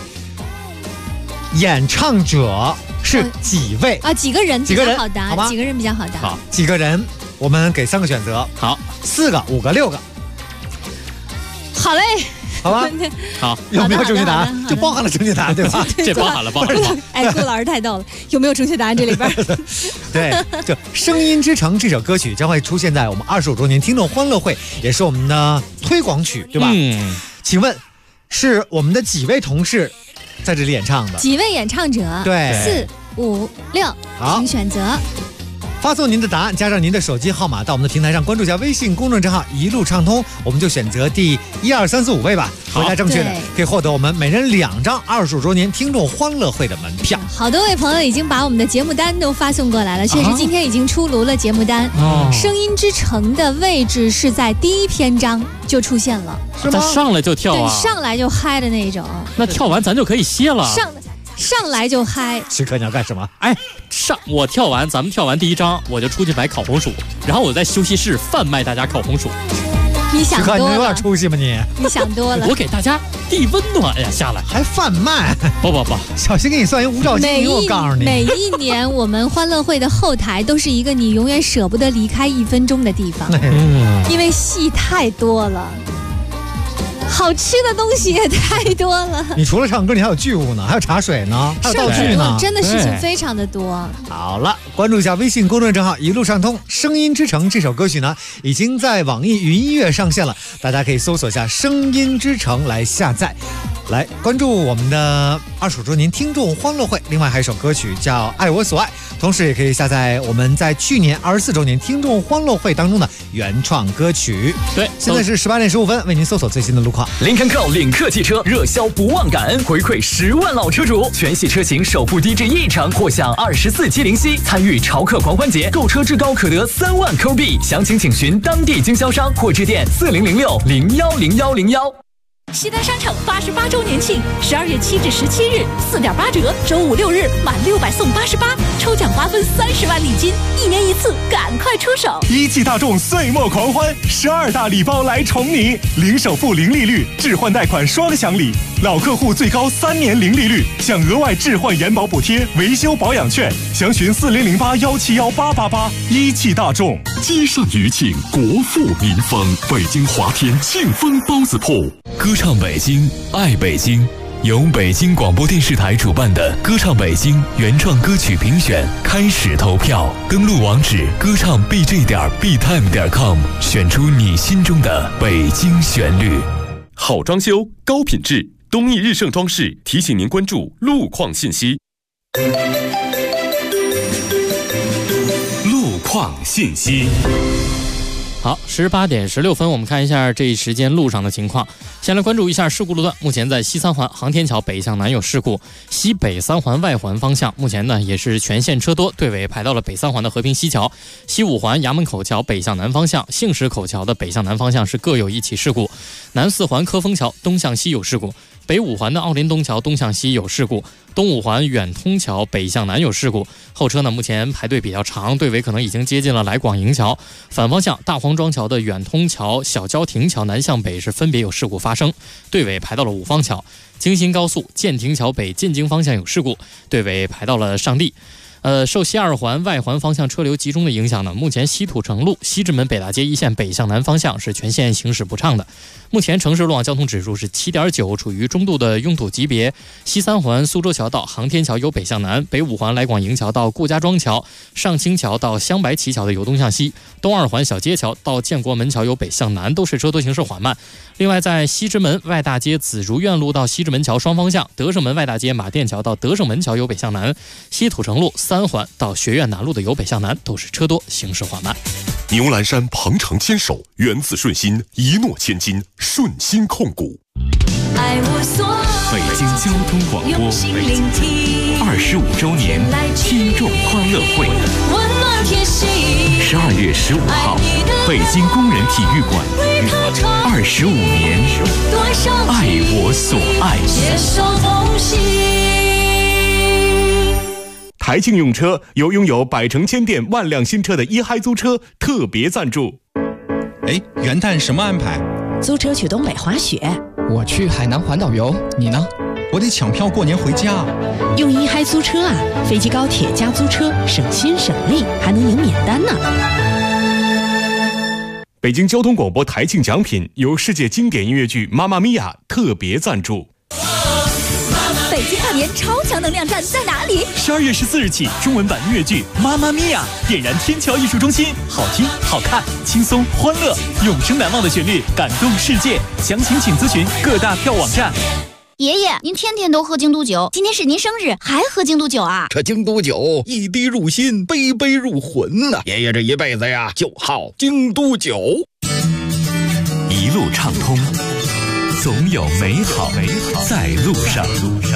演唱者是几位啊？几个人？ 几个人？ 好答？ 好吧？ 几个人比较好答？ 好，几个人？我们给3个选择。 好 ，4个、5个、6个。 好嘞。 好吧， 好， 有没有正确答案？就包含了正确答案，对吧？ 这包含了。 哎，顾老师太逗了，有没有正确答案这里边？ 对，就《声音之城》这首歌曲将会出现在我们25周年听众欢乐会，也是我们的推广曲，对吧？请问是我们的几位同事在这里演唱的？ 几位演唱者？ 对 ，4、5、6，请选择。 发送您的答案，加上您的手机号码到我们的平台上，关注一下微信公众账号一路畅通，我们就选择第1、2、3、4、5位吧。回答正确的可以获得我们每人2张25周年听众欢乐会的门票。 好多位朋友已经把我们的节目单都发送过来了，确实今天已经出炉了节目单。声音之城的位置是在第1篇章就出现了， 是吗？上来就跳啊？ 对，上来就嗨的那种。 那跳完咱就可以歇了。 上来就嗨， 徐克你要干什么？ 哎，我跳完，咱们跳完第1章，我就出去买烤红薯，然后我在休息室贩卖大家烤红薯。 你想多了， 徐克你有点出息吗你？ 你想多了。 我给大家递温暖呀，下来还贩卖？ 不， 小心给你算一无照金。我告诉你， 每一年我们欢乐会的后台都是一个你永远舍不得离开1分钟的地方，因为戏太多了。好吃的东西也太多了。 你除了唱歌，你还有剧务呢，还有茶水呢，还有道具呢， 真的事情非常的多。 好了，关注一下微信公众账号一路畅通。《声音之城》这首歌曲呢，已经在网易云音乐上线了，大家可以搜索一下《声音之城》来下载。 来关注我们的25周年听众欢乐会，另外还有一首歌曲叫《爱我所爱》，同时也可以下载我们在去年24周年听众欢乐会当中的原创歌曲。 对， 现在是18点15分，为您搜索最新的路况。 林肯 Go 领克汽车热销不忘感恩，回馈10万老车主，全系车型首付低至1成，或享24期零息，参与潮客狂欢节，购车至高可得3万扣币。详情请询当地经销商或致电4006010101。 西单商场88周年庆，12月7至17日4.8折，周5、6日满600送88，抽奖瓜分30万礼金，1年1次，赶快出手！ 一汽大众岁末狂欢，12大礼包来宠你，零首付、零利率，置换贷款双享礼，老客户最高3年零利率，享额外置换延保补贴、维修保养券，详询4008171888。一汽大众。 街上余庆，国富民丰，北京华天庆丰包子铺。 歌唱北京，爱北京，由北京广播电视台主办的歌唱北京原创歌曲评选开始投票，登录网址歌唱 bj.btime.com， 选出你心中的北京旋律。 好装修，高品质，东义日盛装饰提醒您关注路况信息。路况信息。 好，18点16分，我们看一下这一时间路上的情况。先来关注一下事故路段，目前在西三环航天桥北向南有事故，西北三环外环方向目前呢也是全线车多，队尾排到了北三环的和平西桥。西五环衙门口桥北向南方向、杏石口桥的北向南方向是各有一起事故，南四环科丰桥东向西有事故，北五环的奥林东桥东向西有事故，东五环远通桥北向南有事故，后车呢目前排队比较长，队尾可能已经接近了来广营桥。反方向大黄庄桥的远通桥、小交亭桥南向北是分别有事故发生，队尾排到了五方桥。京新高速建亭桥北进京方向有事故，队尾排到了上地。受西二环外环方向车流集中的影响呢，目前西土城路西直门北大街一线北向南方向是全线行驶不畅的。目前城市路网交通指数是7.9，处于中度的拥堵级别。西三环苏州桥到航天桥由北向南，北五环来广营桥到顾家庄桥、上清桥到香白旗桥的由东向西，东二环小街桥到建国门桥由北向南都是车多行驶缓慢。另外，在西直门外大街紫竹院路到西直门桥双方向，德胜门外大街马甸桥到德胜门桥由北向南，西土城路3环到学院南路的由北向南都是车多行驶缓慢。 牛栏山鹏程牵手，源自顺心，一诺千金，顺心控股。 北京交通广播25周年听众欢乐会，12月15号，北京工人体育馆，25年，爱我所爱。 台庆用车由拥有百城千店万辆新车的一嗨租车特别赞助。 哎，元旦什么安排？ 租车去东北滑雪。 我去海南环岛游，你呢？ 我得抢票过年回家。 用一嗨租车啊，飞机高铁加租车，省心省力，还能赢免单呢。 北京交通广播台庆奖品由世界经典音乐剧《妈妈咪呀》特别赞助。 北京跨年超强能量站在哪里 ？12月14日起，中文版音乐剧《妈妈咪呀》点燃天桥艺术中心，好听、好看、轻松、欢乐，永生难忘的旋律，感动世界。详情请咨询各大票网站。 爷爷，您天天都喝京都酒，今天是您生日，还喝京都酒啊？ 这京都酒一滴入心，杯杯入魂呐！爷爷这一辈子呀，就好京都酒。 一路畅通，总有美好在路上。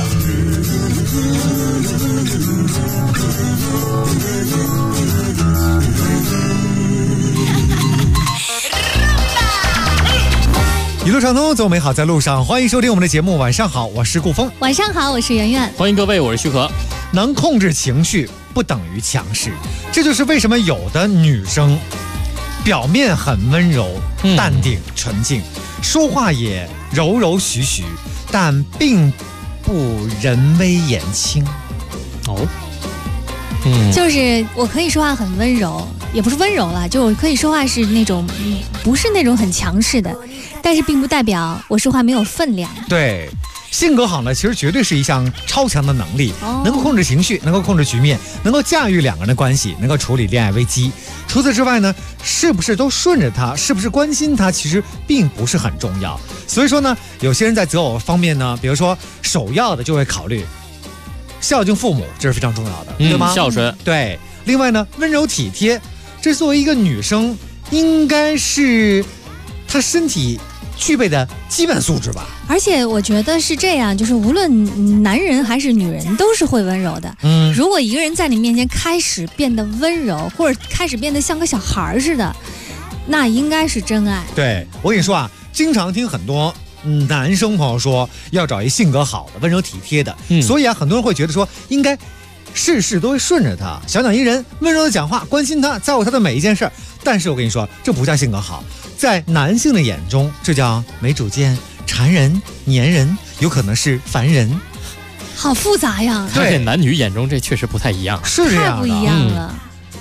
一路畅通，总有美好在路上。欢迎收听我们的节目，晚上好，我是顾峰。 晚上好，我是圆圆。 欢迎各位，我是徐可。 能控制情绪不等于强势，这就是为什么有的女生表面很温柔、淡定、纯净，说话也柔柔徐徐，但并不人微言轻。 哦， 就是我可以说话很温柔，也不是温柔了，就我可以说话是那种不是那种很强势的，但是并不代表我说话没有分量。 对， 性格好呢，其实绝对是一项超强的能力，能够控制情绪，能够控制局面，能够驾驭两个人的关系，能够处理恋爱危机。除此之外呢，是不是都顺着他，是不是关心他，其实并不是很重要。所以说呢，有些人在择偶方面呢，比如说首要的就会考虑孝敬父母，这是非常重要的，对吗？ 孝顺。 对。另外呢，温柔体贴，这作为一个女生，应该是她身体具备的基本素质吧。 而且我觉得是这样，就是无论男人还是女人都是会温柔的。如果一个人在你面前开始变得温柔，或者开始变得像个小孩似的，那应该是真爱。 对，我跟你说啊，经常听很多男生朋友说要找一性格好的、温柔体贴的，所以啊，很多人会觉得说应该事事都会顺着他，小鸟依人，温柔的讲话，关心他，在乎他的每一件事儿。但是我跟你说，这不叫性格好，在男性的眼中，这叫没主见、缠人、粘人，有可能是烦人。 好复杂呀！ 而且男女眼中这确实不太一样， 是这样的， 太不一样了。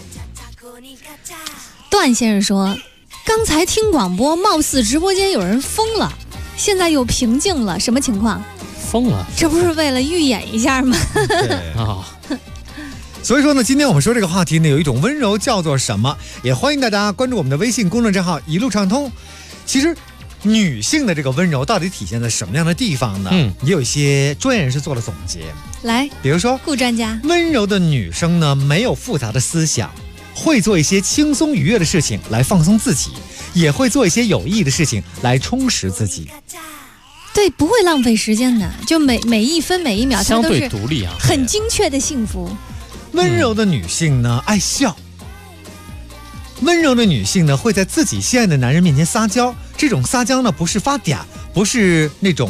段先生说，刚才听广播，貌似直播间有人疯了，现在又平静了，什么情况？ 疯了？ 这不是为了预演一下吗？ 对啊。所以说呢，今天我们说这个话题呢，有一种温柔叫做什么？也欢迎大家关注我们的微信公众账号一路畅通。其实女性的这个温柔到底体现在什么样的地方呢？也有一些专业人士做了总结。 来， 比如说顾专家， 温柔的女生呢，没有复杂的思想，会做一些轻松愉悦的事情来放松自己，也会做一些有意义的事情来充实自己。 对，不会浪费时间的，就每一分每一秒， 相对独立啊， 很精确的幸福。 温柔的女性呢，爱笑。温柔的女性呢，会在自己心爱的男人面前撒娇。这种撒娇呢，不是发嗲，不是那种，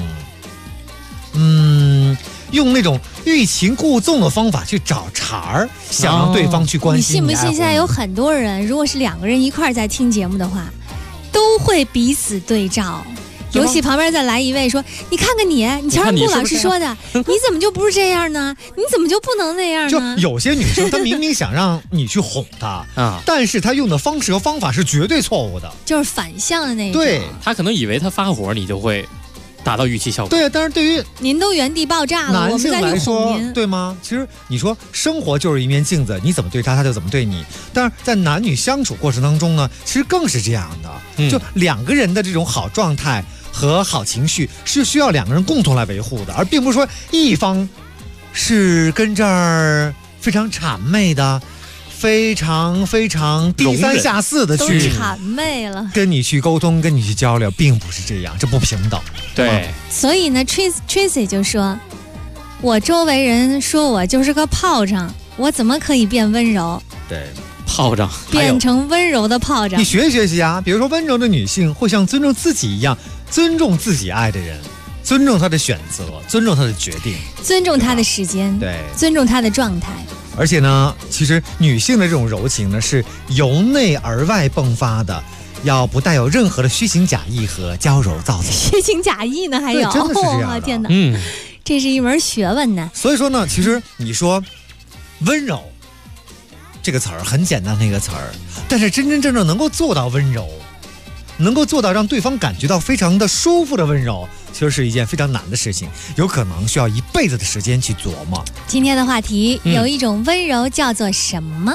用那种欲擒故纵的方法去找茬儿，想让对方去关心你。 你信不信？现在有很多人，如果是两个人一块儿在听节目的话，都会彼此对照。尤其旁边再来一位说：“你看看你瞧上顾老师说的，你怎么就不是这样呢？你怎么就不能那样呢？” 就有些女生，她明明想让你去哄她啊，但是她用的方式和方法是绝对错误的， 就是反向的那种。 对， 她可能以为她发火，你就会达到预期效果。 对啊，但是对于您都原地爆炸了， 男性来说，对吗？其实你说生活就是一面镜子，你怎么对他，他就怎么对你。但是在男女相处过程当中呢，其实更是这样的，就两个人的这种好状态和好情绪是需要两个人共同来维护的，而并不是说一方是跟这儿非常谄媚的，非常非常低三下四的去谄媚了， 跟你去沟通，跟你去交流，并不是这样，这不平等。 对， 所以呢 Tracy 就说，我周围人说我就是个炮仗，我怎么可以变温柔？ 对， 炮仗变成温柔的炮仗。 你学习啊，比如说温柔的女性会像尊重自己一样尊重自己爱的人，尊重他的选择，尊重他的决定， 尊重他的时间， 对， 尊重他的状态。 而且呢，其实女性的这种柔情呢，是由内而外迸发的，要不带有任何的虚情假意和娇柔造作。 虚情假意呢？还有， 真的是这样的。 天哪，这是一门学问呢。 所以说呢，其实你说温柔这个词儿很简单的一个词儿，但是真正能够做到温柔，能够做到让对方感觉到非常的舒服的温柔，其实是一件非常难的事情，有可能需要一辈子的时间去琢磨。 今天的话题，有一种温柔叫做什么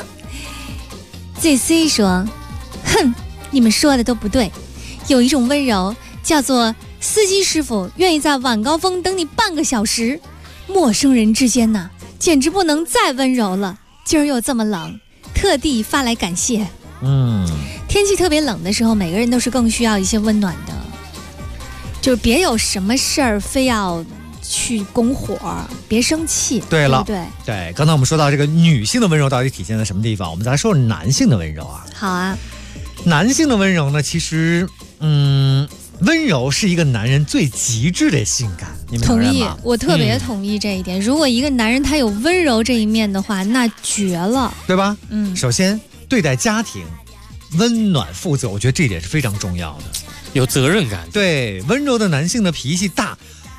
？ZC 说，哼，你们说的都不对，有一种温柔叫做司机师傅愿意在晚高峰等你半个小时，陌生人之间呢，简直不能再温柔了。今儿又这么冷，特地发来感谢。天气特别冷的时候，每个人都是更需要一些温暖的，就是别有什么事儿非要去拱火，别生气。 对了， 对， 刚才我们说到这个女性的温柔到底体现在什么地方，我们再来说说男性的温柔啊。 好啊， 男性的温柔呢，其实温柔是一个男人最极致的性感，你们承认吗？ 同意，我特别同意这一点。如果一个男人他有温柔这一面的话，那绝了， 对吧？首先对待家庭温暖负责，我觉得这一点是非常重要的， 有责任感。 对，温柔的男性的脾气大，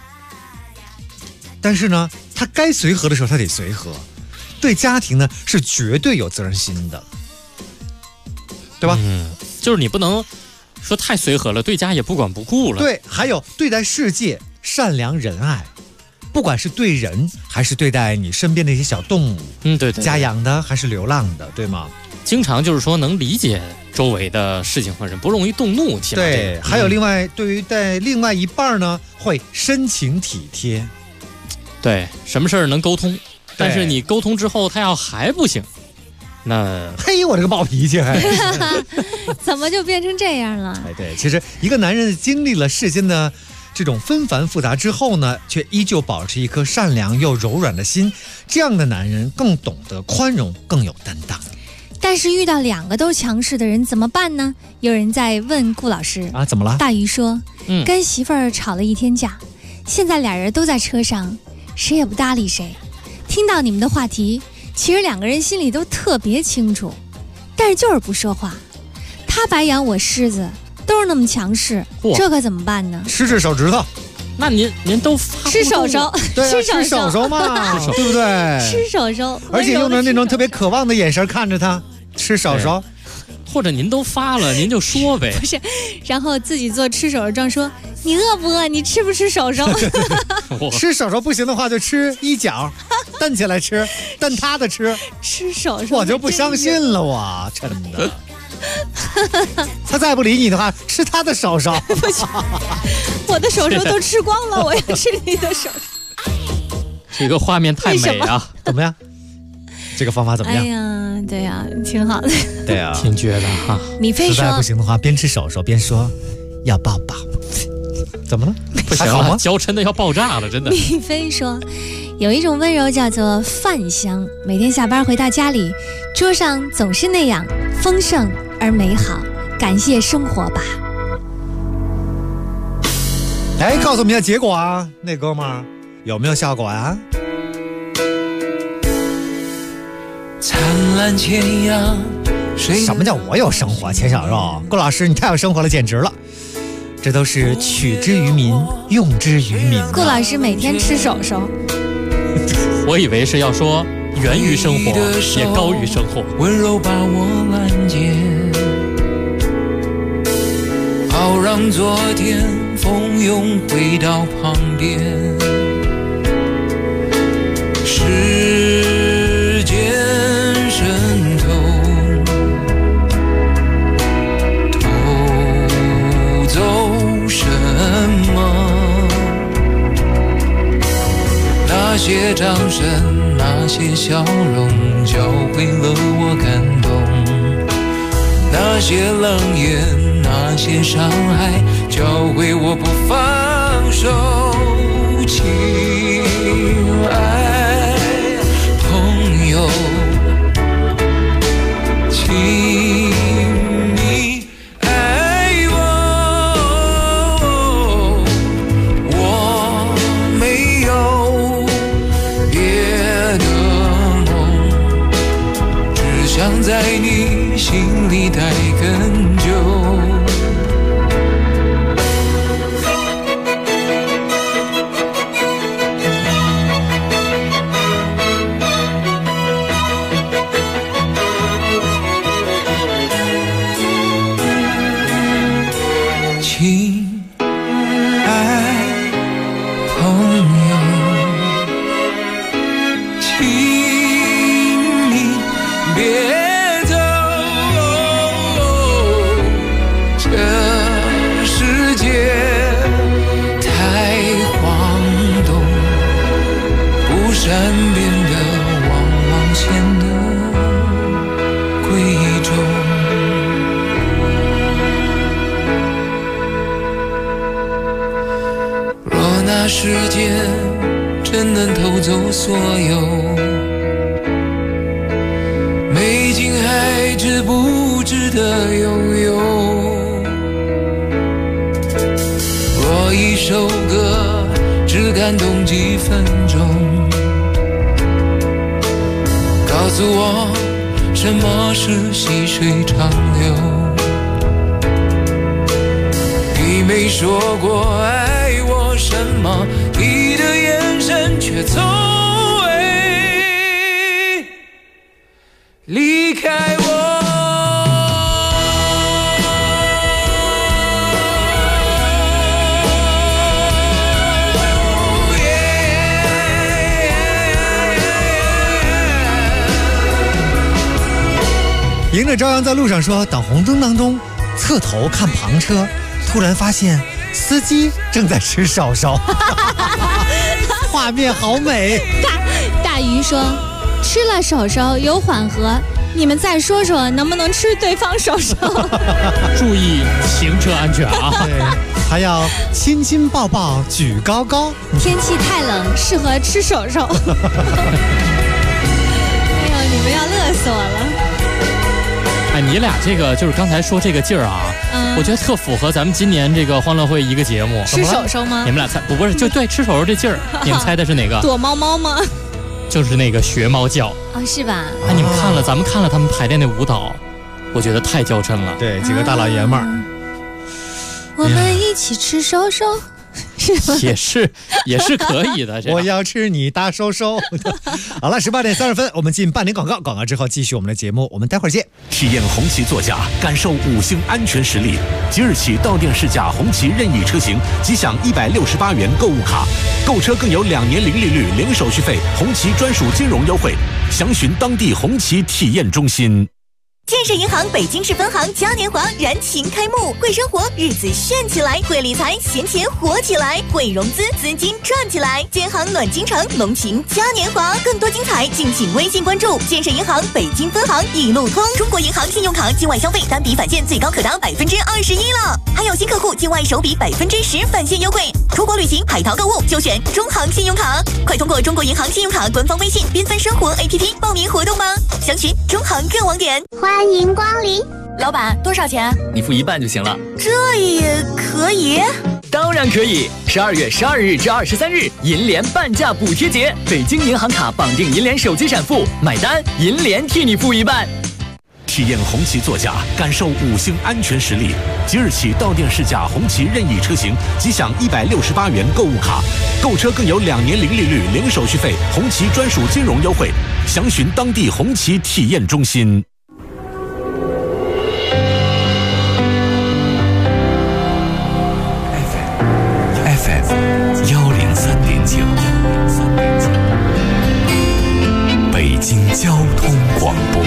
但是呢，他该随和的时候他得随和，对家庭呢是绝对有责任心的，对吧？ 就是你不能说太随和了，对家也不管不顾了。 对，还有对待世界善良仁爱， 不管是对人还是对待你身边的一些小动物， 对， 家养的还是流浪的，对吗？ 经常就是说能理解周围的事情和人，不容易动怒。起码对，还有另外对于在另外一半呢，会深情体贴。 对，什么事儿能沟通，但是你沟通之后他要还不行，那嘿，我这个暴脾气还怎么就变成这样了？ 哎，对，其实一个男人经历了世间的这种纷繁复杂之后呢，却依旧保持一颗善良又柔软的心，这样的男人更懂得宽容，更有担当。 但是遇到2个都强势的人怎么办呢？有人在问顾老师啊，怎么了？ 大鱼说，跟媳妇儿吵了1天架，现在俩人都在车上，谁也不搭理谁。听到你们的话题，其实2个人心里都特别清楚，但是就是不说话。他白羊，我狮子，都是那么强势，这可怎么办呢？ 吃手指头。 那您都发吃手手， 对啊，吃手手嘛，对不对？ 吃手手， 而且用着那种特别渴望的眼神看着他，吃手手。 或者您都发了，您就说呗。 不是，然后自己做吃手手状，说你饿不饿？你吃不吃手手？ 吃手手不行的话，就吃一角，蹬起来吃，蹬他的吃。 吃手手， 我就不相信了，我真的。他再不理你的话，吃他的手手。 不行，我的手手都吃光了，我要吃你的手。 这个画面太美啊！ 怎么样？这个方法怎么样？ 哎呀，对呀，挺好的。 对呀， 挺绝的哈。 米菲说， 实在不行的话，边吃手手边说要抱抱。怎么了？ 不行了，娇嗔的要爆炸了，真的。 米菲说，有一种温柔叫做饭香，每天下班回到家里，桌上总是那样丰盛而美好，感谢生活吧。 哎，告诉我们一下结果啊，那哥们儿有没有效果啊？ 灿烂千阳， 什么叫我有生活？钱小肉，顾老师你太有生活了，简直了！这都是取之于民，用之于民。 顾老师每天吃手手， 我以为是要说源于生活，也高于生活。 温柔把我拦截，好让昨天蜂拥回到旁边。时间渗透，偷走什么？那些掌声，那些笑容，教会了我感动。那些冷眼，那些伤害，教会我不放手。亲爱朋友，请你爱我，我没有别的梦，只想在你心里待更久。时间真能偷走所有，没尽还值不值得拥有。若一首歌只感动几分钟，告诉我什么是细水长流。你没说过爱我什么，你的眼神却从未离开我。 迎着朝阳在路上说，等红灯当中侧头看旁车，突然发现司机正在吃手手，画面好美。 大鱼说，吃了手手有缓和，你们再说说能不能吃对方手手？ 注意行车安全啊！ 对，还要亲亲抱抱举高高。 天气太冷，适合吃手手。哎呦，你们要乐死我了！ 哎，你俩这个就是刚才说这个劲儿啊，我觉得特符合咱们今年这个欢乐会一个节目。 吃手手吗？ 你们俩猜不是就对吃手手这劲儿，你们猜的是哪个？ 躲猫猫吗？ 就是那个学猫叫是吧？ 哎，你们看了，咱们看了他们排练那舞蹈，我觉得太较真了。 对，几个大老爷们儿， 我们一起吃手手。 也是可以的。 我要吃你大手手。好了，18点30分，我们进半点广告，广告之后继续我们的节目，我们待会儿见。 体验红旗座驾，感受5星安全实力。即日起到店试驾红旗任意车型，即享168元购物卡，购车更有2年零利率、零手续费，红旗专属金融优惠。详询当地红旗体验中心。 建设银行北京市分行嘉年华燃情开幕，会生活日子炫起来，会理财闲钱活起来，会融资资金赚起来。建行暖京城，浓情嘉年华，更多精彩敬请微信关注。建设银行北京分行一路通，中国银行信用卡境外消费单笔返现最高可达21%了，还有新客户境外首笔10%返现优惠。出国旅行、海淘购物就选中行信用卡，快通过中国银行信用卡官方微信缤纷生活 APP 报名活动吧。详询中行各网点。 欢迎光临， 老板，多少钱？ 你付1半就行了。 这也可以？ 当然可以。12月12日至23日，银联半价补贴节，北京银行卡绑定银联手机闪付，买单银联替你付1半。 体验红旗座驾，感受5星安全实力。即日起到店试驾红旗任意车型，即享168元购物卡，购车更有2年零利率、零手续费，红旗专属金融优惠。详询当地红旗体验中心。FM103.9，北京交通广播。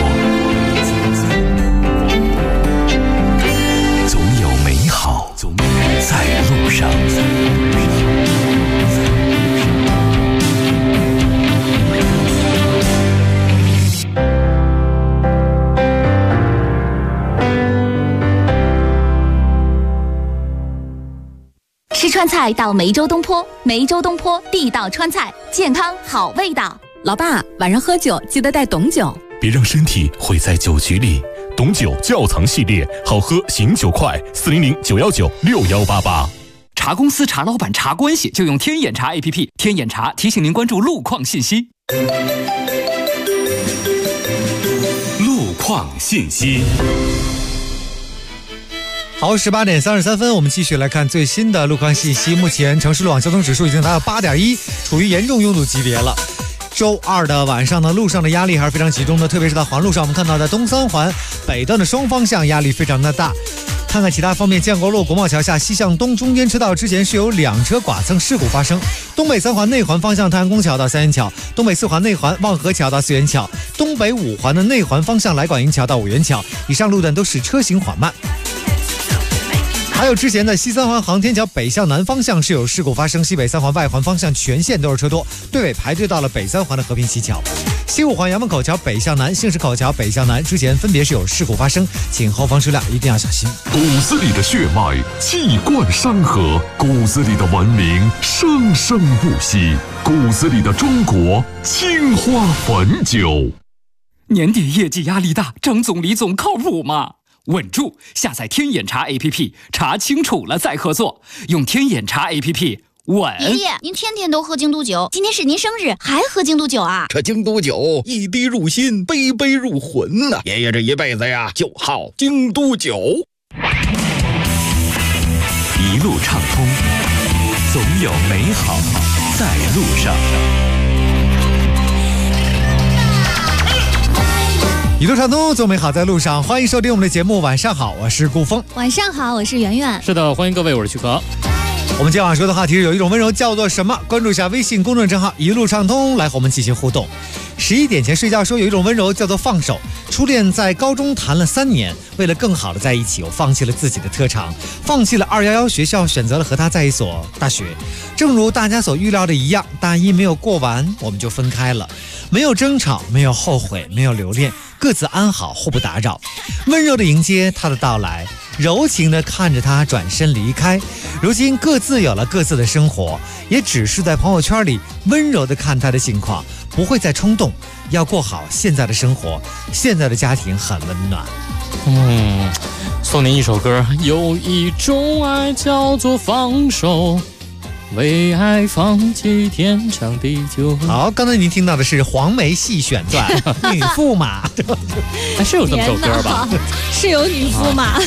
总有美好在路上。 吃川菜到梅州东坡，梅州东坡地道川菜，健康好味道。 老爸，晚上喝酒记得带董酒， 别让身体毁在酒局里。董酒窖藏系列，好喝醒酒快，400-919-6188。 查公司、查老板、查关系，就用天眼查 APP。天眼查提醒您关注路况信息。 路况信息。 好，18点33分，我们继续来看最新的路况信息。目前城市路网交通指数已经达到8.1，处于严重拥堵级别了。周二的晚上呢，路上的压力还是非常集中的，特别是在环路上，我们看到在东三环北段的双方向压力非常的大。看看其他方面，建国路国贸桥下西向东中间车道之前是有2车剐蹭事故发生。东北3环内环方向太阳宫桥到三元桥，东北4环内环望河桥到四元桥，东北5环的内环方向来广营桥到五元桥，以上路段都是车行缓慢。还有之前的西三环航天桥北向南方向是有事故发生，西北3环外环方向全线都是车多，队尾排队到了北3环的和平西桥。西5环杨门口桥北向南、杏石口桥北向南之前分别是有事故发生，请后方车辆一定要小心。 骨子里的血脉气贯山河，骨子里的文明生生不息，骨子里的中国青花汾酒。 年底业绩压力大，张总李总靠谱吗？稳住！下载天眼查 APP， 查清楚了再合作。用天眼查 APP， 稳。 爷爷，您天天都喝京都酒，今天是您生日，还喝京都酒啊？ 这京都酒一滴入心，杯杯入魂呐！爷爷这一辈子呀，就好京都酒。 一路畅通，总有美好在路上。 一路畅通，总美好在路上。欢迎收听我们的节目。晚上好，我是顾峰。 晚上好，我是圆圆。 是的，欢迎各位，我是曲哥。 我们今晚说的话题是有一种温柔叫做什么？关注一下微信公众账号一路畅通，来和我们进行互动。11点前睡觉说有一种温柔叫做放手。初恋在高中谈了3年，为了更好的在一起，我放弃了自己的特长，放弃了211学校，选择了和他在一所大学。正如大家所预料的一样，大一没有过完，我们就分开了，没有争吵，没有后悔，没有留恋，各自安好，互不打扰，温柔的迎接他的到来，柔情的看着他转身离开。如今各自有了各自的生活，也只是在朋友圈里温柔的看他的近况，不会再冲动，要过好现在的生活，现在的家庭很温暖。 送您一首歌，有一种爱叫做放手，为爱放弃天长地久。 好，刚才您听到的是黄梅戏选段女驸马是有这么首歌吧？ 是有女驸马。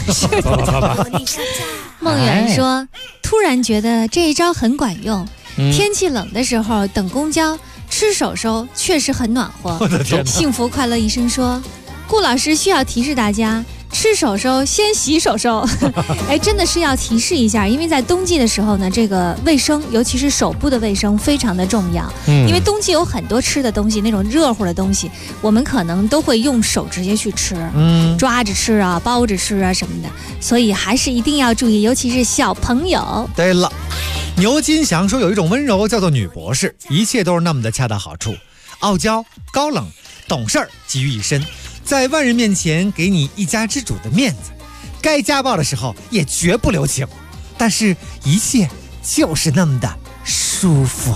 梦远说，突然觉得这一招很管用，天气冷的时候等公交吃手手确实很暖和。 我的天哪！ 幸福快乐医生说，顾老师需要提示大家，吃手手先洗手手。哎，真的是要提示一下，因为在冬季的时候呢，这个卫生，尤其是手部的卫生非常的重要。因为冬季有很多吃的东西，那种热乎的东西，我们可能都会用手直接去吃，抓着吃啊，包着吃啊什么的，所以还是一定要注意，尤其是小朋友。 对了，牛金祥说有一种温柔叫做女博士，一切都是那么的恰到好处，傲娇、高冷、懂事儿集于一身，在万人面前给你一家之主的面子，该家暴的时候也绝不留情，但是一切就是那么的舒服。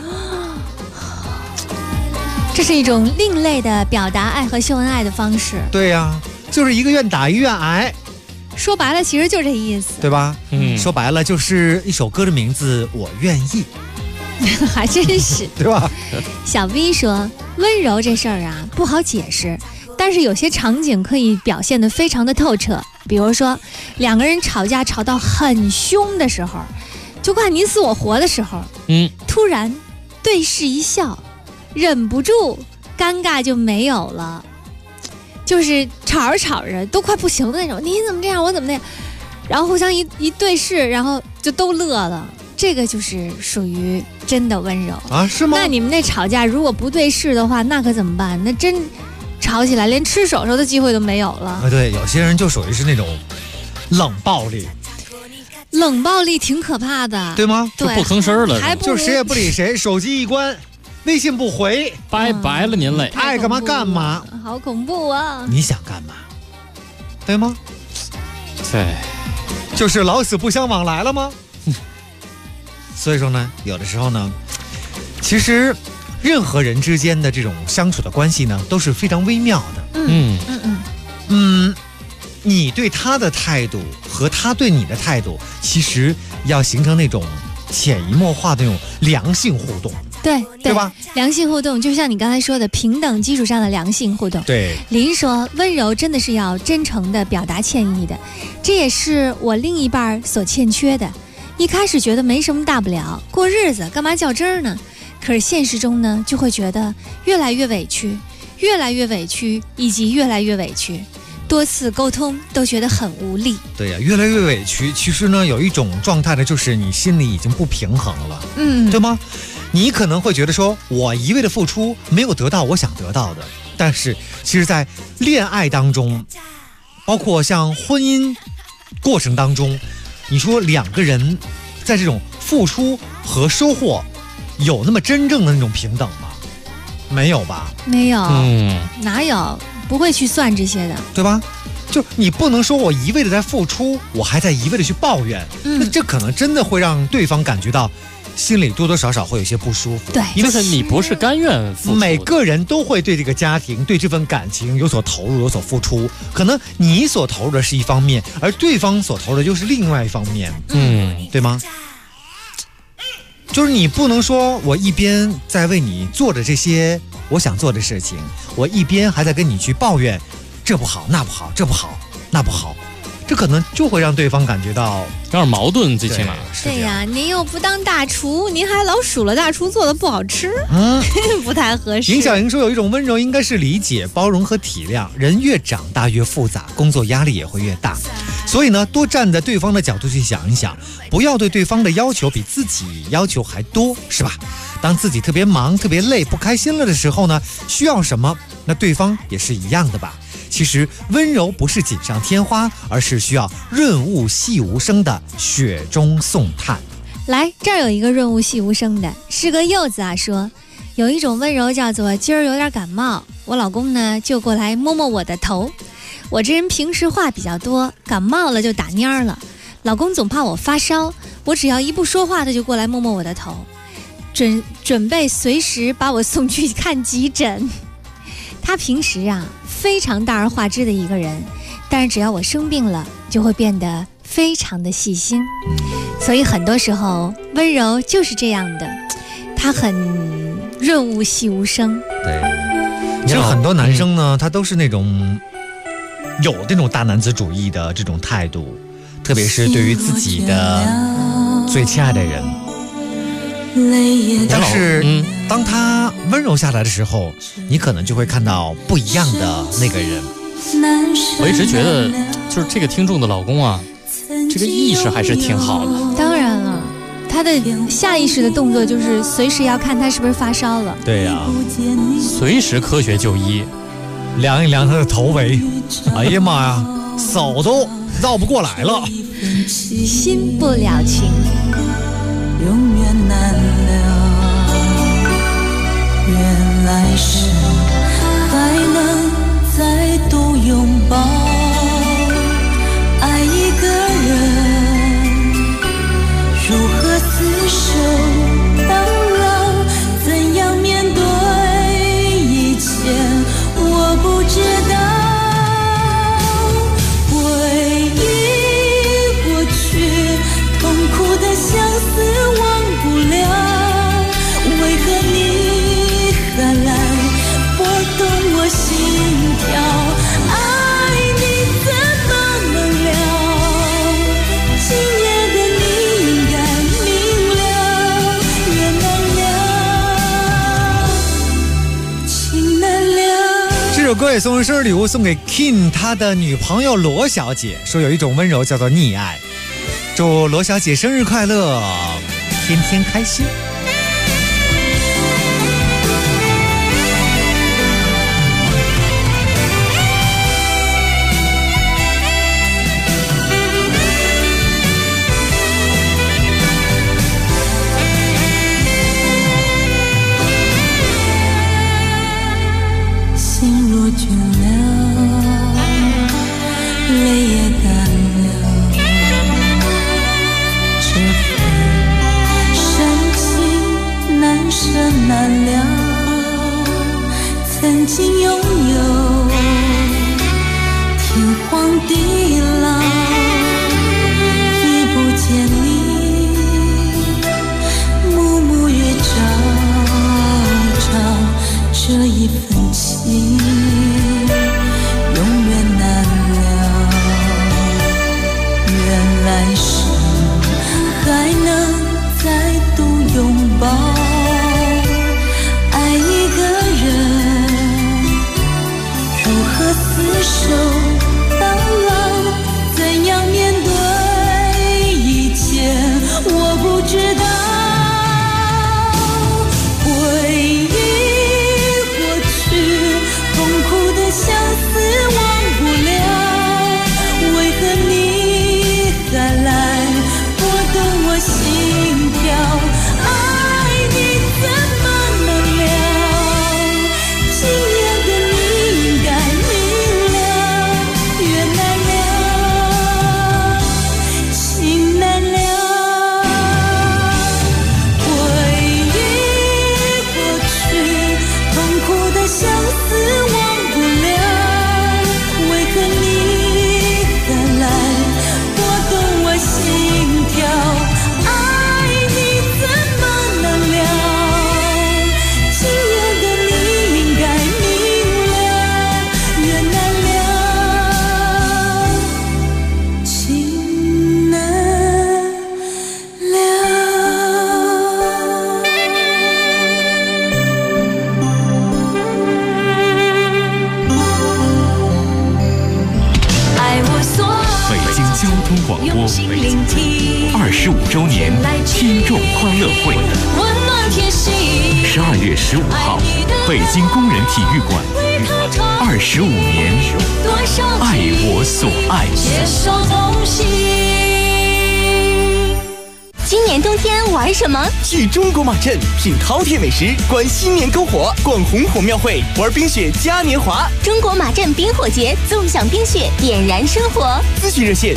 这是一种另类的表达爱和秀恩爱的方式。 对呀，就是一个愿打一个愿挨。 说白了，其实就这意思， 对吧？说白了就是一首歌的名字，我愿意。 还真是， 对吧？ 小 V 说，温柔这事儿啊不好解释，但是有些场景可以表现得非常的透彻。比如说两个人吵架吵到很凶的时候，就快你死我活的时候，突然对视一笑，忍不住尴尬就没有了，就是吵着吵着都快不行的那种，你怎么这样我怎么那样，然后互相一对视，然后就都乐了，这个就是属于真的温柔啊？是吗？ 那你们那吵架如果不对视的话，那可怎么办？那真吵起来连吃手手的机会都没有了啊！ 对，有些人就属于是那种冷暴力， 冷暴力挺可怕的， 对吗？ 对， 就不吭声了， 还不就谁也不理谁，手机一关，微信不回， 拜拜了您嘞， 爱干嘛干嘛， 好恐怖啊！ 你想干嘛，对吗？ 对， 就是老死不相往来了吗？所以说呢，有的时候呢，其实任何人之间的这种相处的关系呢，都是非常微妙的。你对他的态度和他对你的态度，其实要形成那种潜移默化的那种良性互动。 对吧？ 良性互动，就像你刚才说的，平等基础上的良性互动。 对， 林说，温柔真的是要真诚的表达歉意的，这也是我另一半所欠缺的。一开始觉得没什么大不了，过日子干嘛较真儿呢？可是现实中呢，就会觉得越来越委屈，越来越委屈，以及越来越委屈。多次沟通都觉得很无力。 对呀，越来越委屈。其实呢，有一种状态呢，就是你心里已经不平衡了，对吗？你可能会觉得说，我一味的付出没有得到我想得到的，但是其实在恋爱当中，包括像婚姻过程当中，你说两个人在这种付出和收获有那么真正的那种平等吗？没有吧？ 没有，哪有？不会去算这些的， 对吧？就你不能说我一味的在付出，我还在一味的去抱怨，那这可能真的会让对方感觉到心里多多少少会有些不舒服。 对， 因为你不是甘愿付出， 每个人都会对这个家庭、对这份感情有所投入、有所付出。可能你所投入的是一方面，而对方所投入的又是另外一方面，对吗？就是你不能说我一边在为你做着这些我想做的事情，我一边还在跟你去抱怨这不好那不好，这不好那不好， 这可能就会让对方感觉到有点矛盾，最起码。 对呀，您又不当大厨，您还老数了大厨做的不好吃，不太合适。 尹小莹说，有一种温柔应该是理解、包容和体谅。人越长大越复杂，工作压力也会越大，所以呢，多站在对方的角度去想一想，不要对对方的要求比自己要求还多，是吧？当自己特别忙、特别累、不开心了的时候呢，需要什么，那对方也是一样的吧。其实温柔不是锦上添花，而是需要润物细无声的雪中送炭。 来，这儿有一个润物细无声的，是个柚子啊，说有一种温柔叫做今儿有点感冒，我老公呢就过来摸摸我的头。我这人平时话比较多，感冒了就打蔫了，老公总怕我发烧，我只要一不说话他就过来摸摸我的头，准备随时把我送去看急诊。他平时啊非常大而化之的一个人，但是只要我生病了就会变得非常的细心，所以很多时候温柔就是这样的，他很润物细无声。 对，其实很多男生呢，他都是那种有那种大男子主义的这种态度，特别是对于自己的最亲爱的人。但是当他温柔下来的时候，你可能就会看到不一样的那个人。 我一直觉得就是这个听众的老公啊，这个意识还是挺好的。 当然了，他的下意识的动作就是随时要看他是不是发烧了。 对呀， 随时科学就医， 量一量他的头围，哎呀妈呀，手都绕不过来了。 心不了情， 永远难了，原来是还能再度拥抱，爱一个人如何厮守到老，怎样面对一切我不知道，回忆过去痛苦的相思忘不了，为何你还来拨动我心跳，爱你怎么能了，今夜的你应该明了，越难了，情难了。 这首歌也送生日礼物送给 King 他的女朋友罗小姐，说有一种温柔叫做溺爱。祝罗小姐生日快乐，天天开心。 心若倦了，泪也干了，这份深情难舍难了，曾经拥有天荒地老，一不见你，暮暮月照照，这一份情永远难了，原来是还能再度拥抱，爱一个人如何厮守到老，怎样面对一切我不知道，回忆过去痛苦的相思忘不了，为何你还来拨动我心跳，爱你怎么能了，今夜的你应该明了，越难了， 交通广播25周年听众欢乐会，12月15号，北京工人体育馆，25年，爱我所爱。 今年冬天玩什么？ 去中国马镇品饕餮美食，观新年篝火，逛红火庙会，玩冰雪嘉年华。 中国马镇冰火节，纵享冰雪，点燃生活。 咨询热线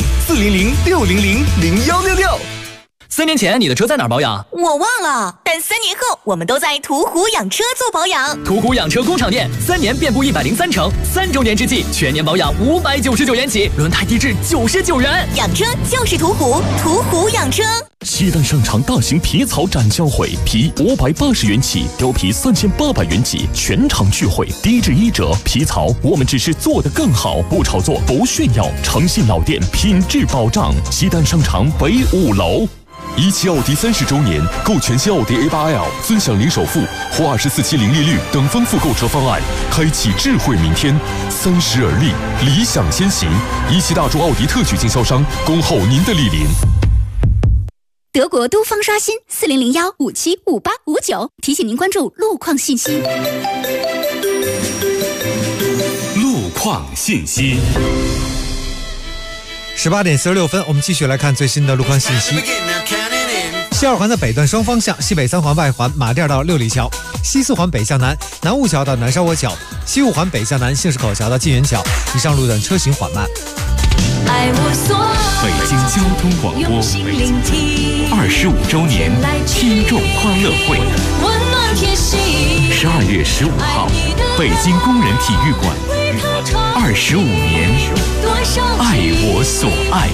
400-600-0166。3年前你的车在哪儿保养？ 我忘了，但3年后我们都在途虎养车做保养。 途虎养车工厂店，3年遍布103城，3周年之际全年保养599元起，轮胎低至99元。 养车就是途虎，途虎养车。 西单商场大型皮草展销会，皮580元起，貂皮3800元起，全场聚会，低至1折。皮草我们只是做得更好，不炒作，不炫耀，诚信老店，品质保障。西单商场北5楼。17奥迪30周年，购全新奥迪 A8L， 尊享零首付或24期零利率等丰富购车方案，开启智慧明天。30而立，理想先行。17大众奥迪特许经销商，恭候您的莅临。 德国都方刷新401575859，提醒您关注路况信息。 路况信息。 18点46分，我们继续来看最新的路况信息。西二环的北段双方向，西北3环外环马甸到六里桥，西4环北向南南雾桥到南沙窝桥，西5环北向南杏市口桥到晋源桥，以上路段车行缓慢。 北京交通广播25周年听众欢乐会，12月15号，北京工人体育馆，25年，爱我所爱。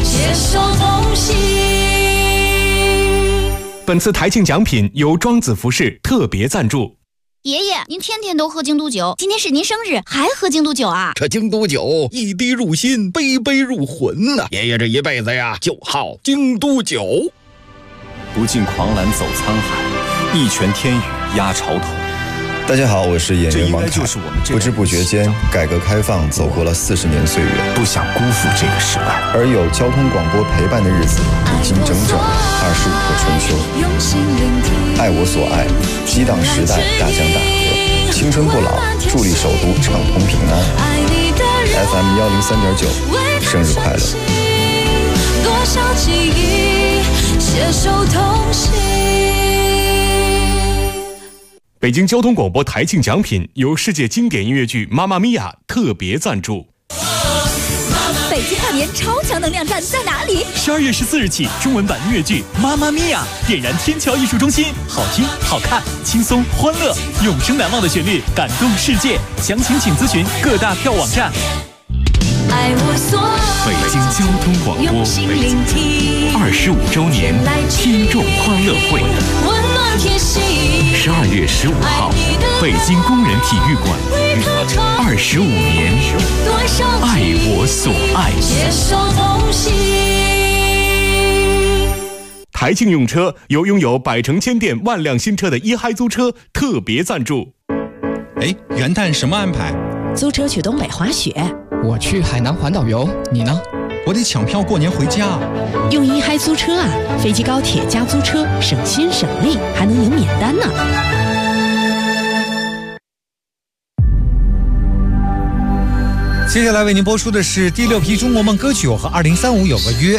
本次台庆奖品由庄子服饰特别赞助。 爷爷，您天天都喝京都酒，今天是您生日，还喝京都酒啊？ 这京都酒一滴入心，杯杯入魂呐！爷爷这一辈子呀，就好京都酒。 不尽狂澜走沧海，一拳天宇压潮头。 大家好，我是演员王凯。不知不觉间，改革开放走过了40年岁月， 不想辜负这个时代。 而有交通广播陪伴的日子，已经整整25个春秋。爱我所爱，激荡时代大江大河，青春不老，助力首都畅通平安。FM 103.9，生日快乐！ 多少记忆携手同行。 北京交通广播台庆奖品由世界经典音乐剧《妈妈咪呀》特别赞助。 北京跨年超强能量站在哪里 ？12月14日起，中文版音乐剧《妈妈咪呀》点燃天桥艺术中心，好听、好看、轻松、欢乐，永生难忘的旋律感动世界。详情请咨询各大票网站。 北京交通广播25周年听众欢乐会，12月15号，北京工人体育馆，25年，爱我所爱。 台庆用车由拥有百城千店万辆新车的一嗨租车特别赞助。 哎，元旦什么安排？ 租车去东北滑雪。 我去海南环岛游，你呢？ 我得抢票过年回家。 用一嗨租车啊，飞机高铁加租车，省心省力，还能赢免单呢。 接下来为您播出的是第6批中国梦歌曲，我和2035有个约。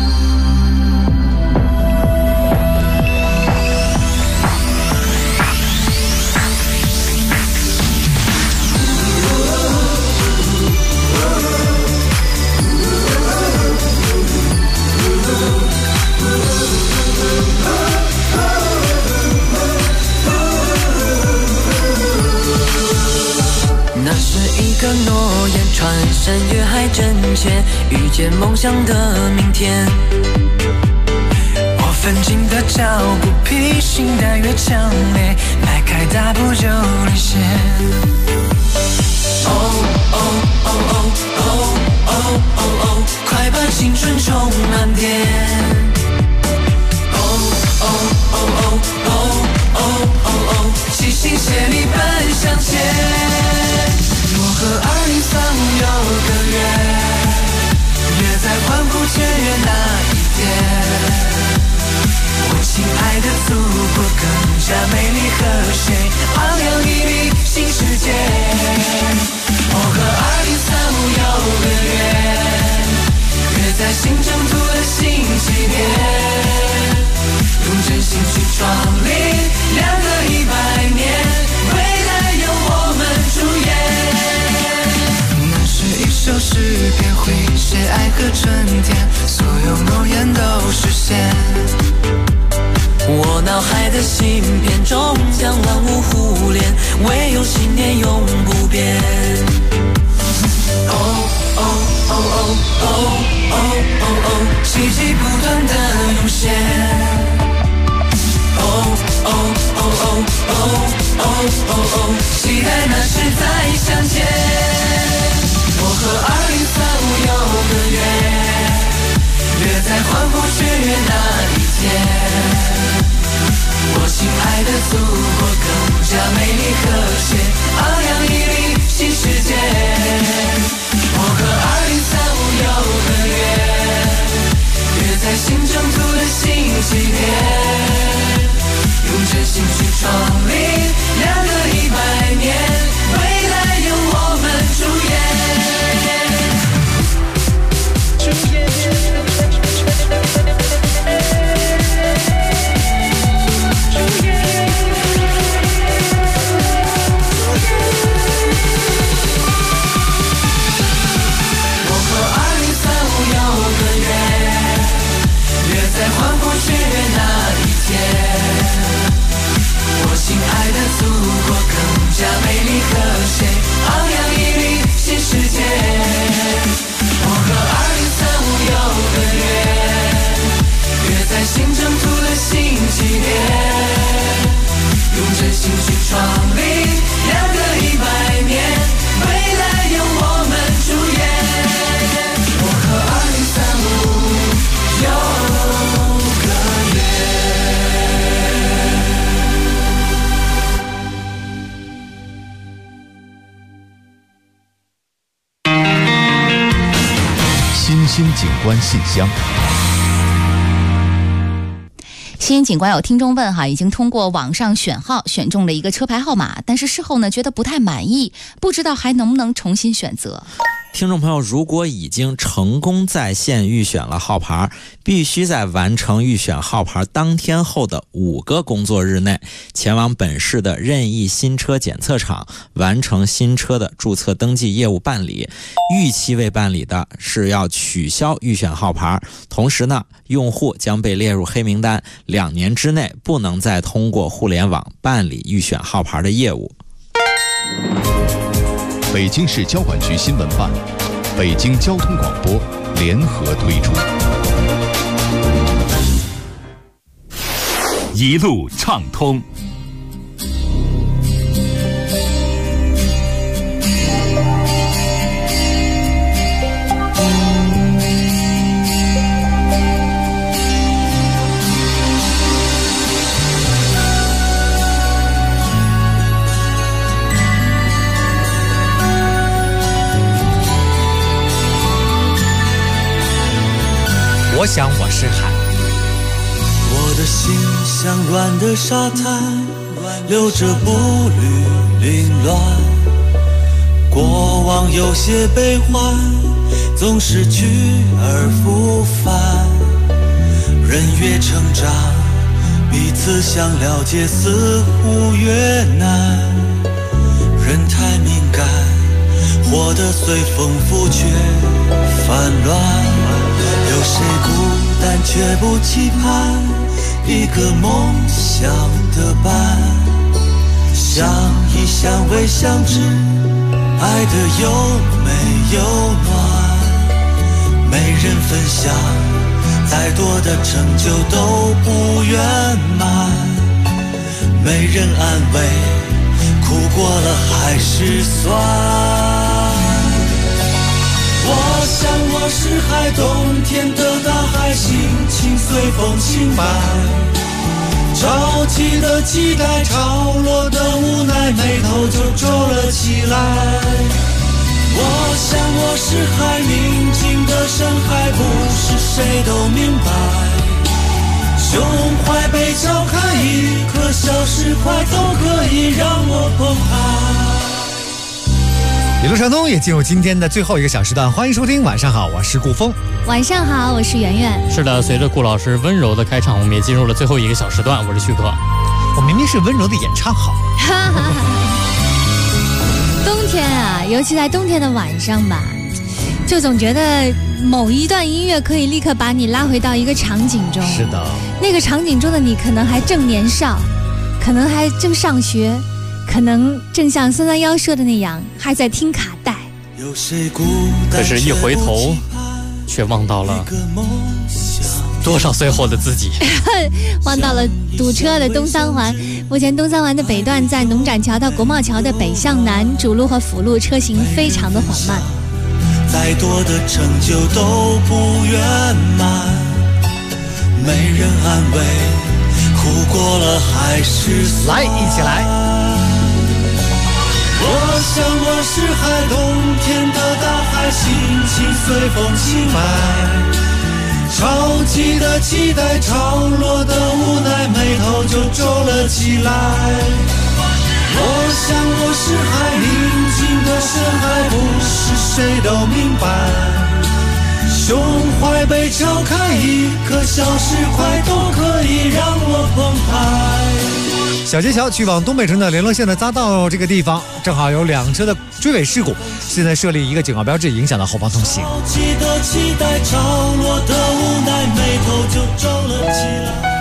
诺言穿山越海真切，遇见梦想的明天。我奋进的脚步，披星戴月强烈，迈开大步就领先。哦哦哦哦哦哦哦哦，快把青春充满电。哦哦哦哦哦哦哦哦，齐心协力奔向前。我和2035有个约，约在欢呼雀跃那一天，我亲爱的祖国更加美丽和谐，昂扬熠熠新世界。我和2035有个约，约在新征途的新起点，用真心去创立2个100年，未来由我们主演。那是一首诗篇，会写爱和春天，所有诺言都实现。我脑海的芯片终将万物互联，唯有信念永不变。哦哦哦哦哦哦哦哦，奇迹不断的涌现。哦哦哦哦哦哦哦哦，期待那时再相见。我和2035有个约，约在欢呼雀跃那一天。我亲爱的祖国更加美丽和谐，昂扬熠熠新世界。我和2035有个约，约在新征途的新起点，用真心去创立2个100年，未来由我们主演。在欢呼雀跃那一天，我亲爱的祖国更加美丽和谐，昂扬熠熠新世界。我和2035有个约，约在新征途的新起点，用真心去创立2个100年，未来由我们主演。我和2035有新兴景观信箱。 新景观有听众问哈，已经通过网上选号选中了一个车牌号码，但是事后呢觉得不太满意，不知道还能不能重新选择。 听众朋友，如果已经成功在线预选了号牌，必须在完成预选号牌当天后的5个工作日内，前往本市的任意新车检测场，完成新车的注册登记业务办理。逾期未办理的是要取消预选号牌，同时呢，用户将被列入黑名单，2年之内不能再通过互联网办理预选号牌的业务。 北京市交管局新闻办、北京交通广播联合推出。 一路畅通。 我想我是海， 我的心像软的沙滩，留着步履凌乱。过往有些悲欢，总是去而复返。人越成长，彼此想了解似乎越难。人太敏感，活得随风拂却烦乱。有谁孤单却不期盼一个梦想的伴？相依相偎相知，爱得又美又暖。没人分享，再多的成就都不圆满。没人安慰，苦过了还是酸。我想我是海，冬天的大海，心情随风轻摆。着急的期待，潮落的无奈，眉头就皱了起来。我想我是海，宁静的的深还不是谁都明白，胸怀被敲开，一颗小石块都可以让我澎湃。 一路畅通也进入今天的最后一个小时段，欢迎收听晚上好，我是顾峰。 晚上好，我是圆圆。 是的，随着顾老师温柔的开场，我们也进入了最后一个小时段，我是旭哥。 我明明是温柔的演唱好。 冬天啊，尤其在冬天的晚上吧，就总觉得某一段音乐可以立刻把你拉回到一个场景中。 是的，那个场景中的你可能还正年少，可能还正上学，可能正像331说的那样还在听卡带。 可是一回头却望到了多少岁后的自己。 望到了堵车的东三环。目前东三环的北段在农展桥到国贸桥的北向南主路和辅路车行非常的缓慢。 再多的成就都不圆满，没人安慰，哭过了还是酸。 来，一起来。 我想我是海，冬天的大海，心情随风轻摆，潮起的期待，潮落的无奈，眉头就皱了起来。我想我是海，宁静的深海，不是谁都明白，胸怀被敲开，一颗小石块都可以让我澎湃。 小街桥去往东北城的联络线的匝道这个地方，正好有2车的追尾事故，现在设立一个警告标志，影响到后方通行。 记得期待，潮落的无奈，眉头就皱了起来。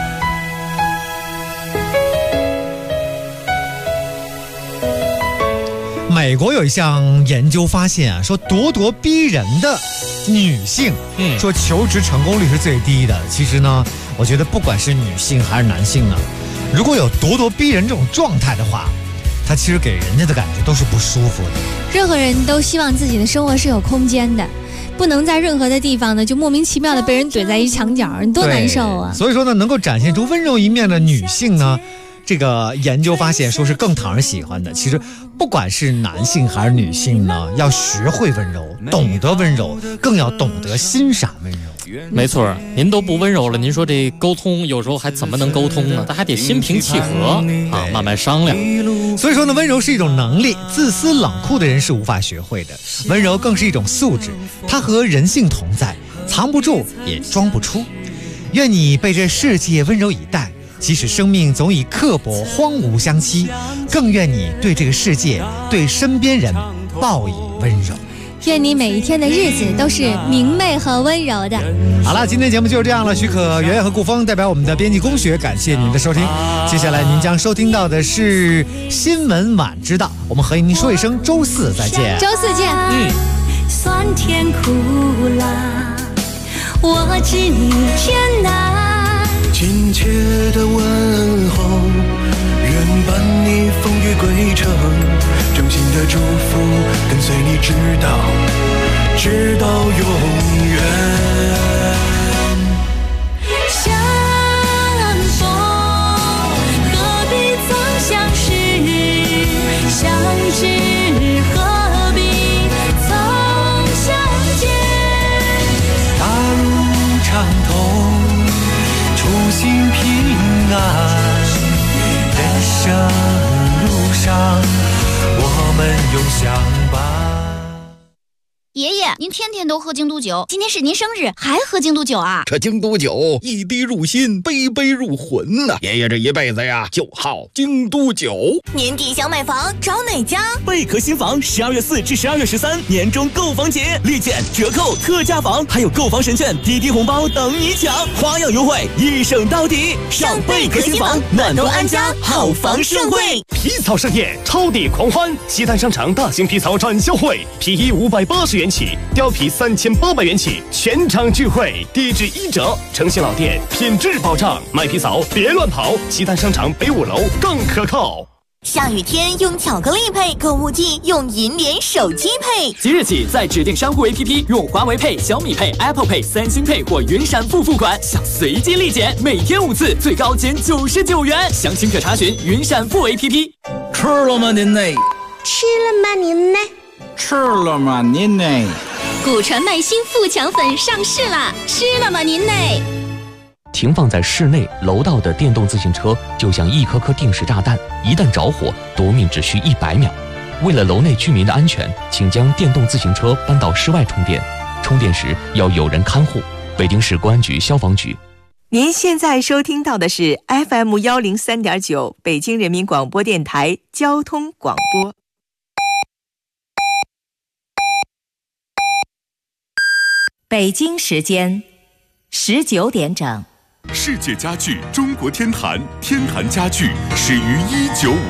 美国有一项研究发现啊，说咄咄逼人的女性，说求职成功率是最低的。其实呢，我觉得不管是女性还是男性呢，如果有咄咄逼人这种状态的话，它其实给人家的感觉都是不舒服的。 任何人都希望自己的生活是有空间的，不能在任何的地方呢就莫名其妙的被人怼在一墙角，你多难受啊！ 所以说呢，能够展现出温柔一面的女性呢，这个研究发现说是更讨人喜欢的。其实不管是男性还是女性呢，要学会温柔，懂得温柔，更要懂得欣赏温柔。 没错，您都不温柔了，您说这沟通有时候还怎么能沟通呢？他还得心平气和啊，慢慢商量。 所以说呢，温柔是一种能力，自私冷酷的人是无法学会的。温柔更是一种素质，它和人性同在，藏不住也装不出。愿你被这世界温柔以待，即使生命总以刻薄荒芜相欺，更愿你对这个世界，对身边人报以温柔。 愿你每一天的日子都是明媚和温柔的。 好了，今天节目就是这样了。许可、圆圆和顾峰代表我们的编辑工学，感谢您的收听。接下来您将收听到的是新闻晚知道，我们和您说一声周四再见。 周四见。 酸甜苦辣，我知你偏难。 亲切的问候，愿伴你风雨归程，真心的祝福跟随你直到永远。 相逢何必曾相识，相知何必曾相见。 大路畅通，初心平安，人生路上我们永相伴。 爷爷，您天天都喝京都酒，今天是您生日，还喝京都酒啊？ 这京都酒一滴入心，杯杯入魂呐！爷爷这一辈子呀，就好京都酒。 年底想买房，找哪家？ 贝壳新房12月4至12月13年终购房节，立减、折扣、特价房，还有购房神券、滴滴红包等你抢，花样优惠，一省到底。上贝壳新房，暖冬安家，好房盛会。 皮草盛宴，超抵狂欢！西单商场大型皮草展销会，皮衣580元起，貂皮3800元起，全场聚会，低至1折，诚信老店，品质保障。买皮草别乱跑，西单商场北5楼更可靠。 下雨天用巧克力配，购物季用银联手机配。 即日起，在指定商户 APP 用华为配、小米配、Apple Pay、三星配或云闪付付款，享随机立减，每天5次，最高减99元。详情可查询云闪付 APP。 吃了吗您呢？ 吃了吗您呢？ 吃了吗您呢？ 古传麦新富强粉上市啦，吃了吗您嘞？ 停放在室内楼道的电动自行车就像一颗颗定时炸弹，一旦着火，夺命只需100秒。为了楼内居民的安全，请将电动自行车搬到室外充电，充电时要有人看护。北京市公安局消防局。 您现在收听到的是 FM103.9 北京人民广播电台交通广播。北京时间19点整。 世界家具中国天坛，天坛家具始于1955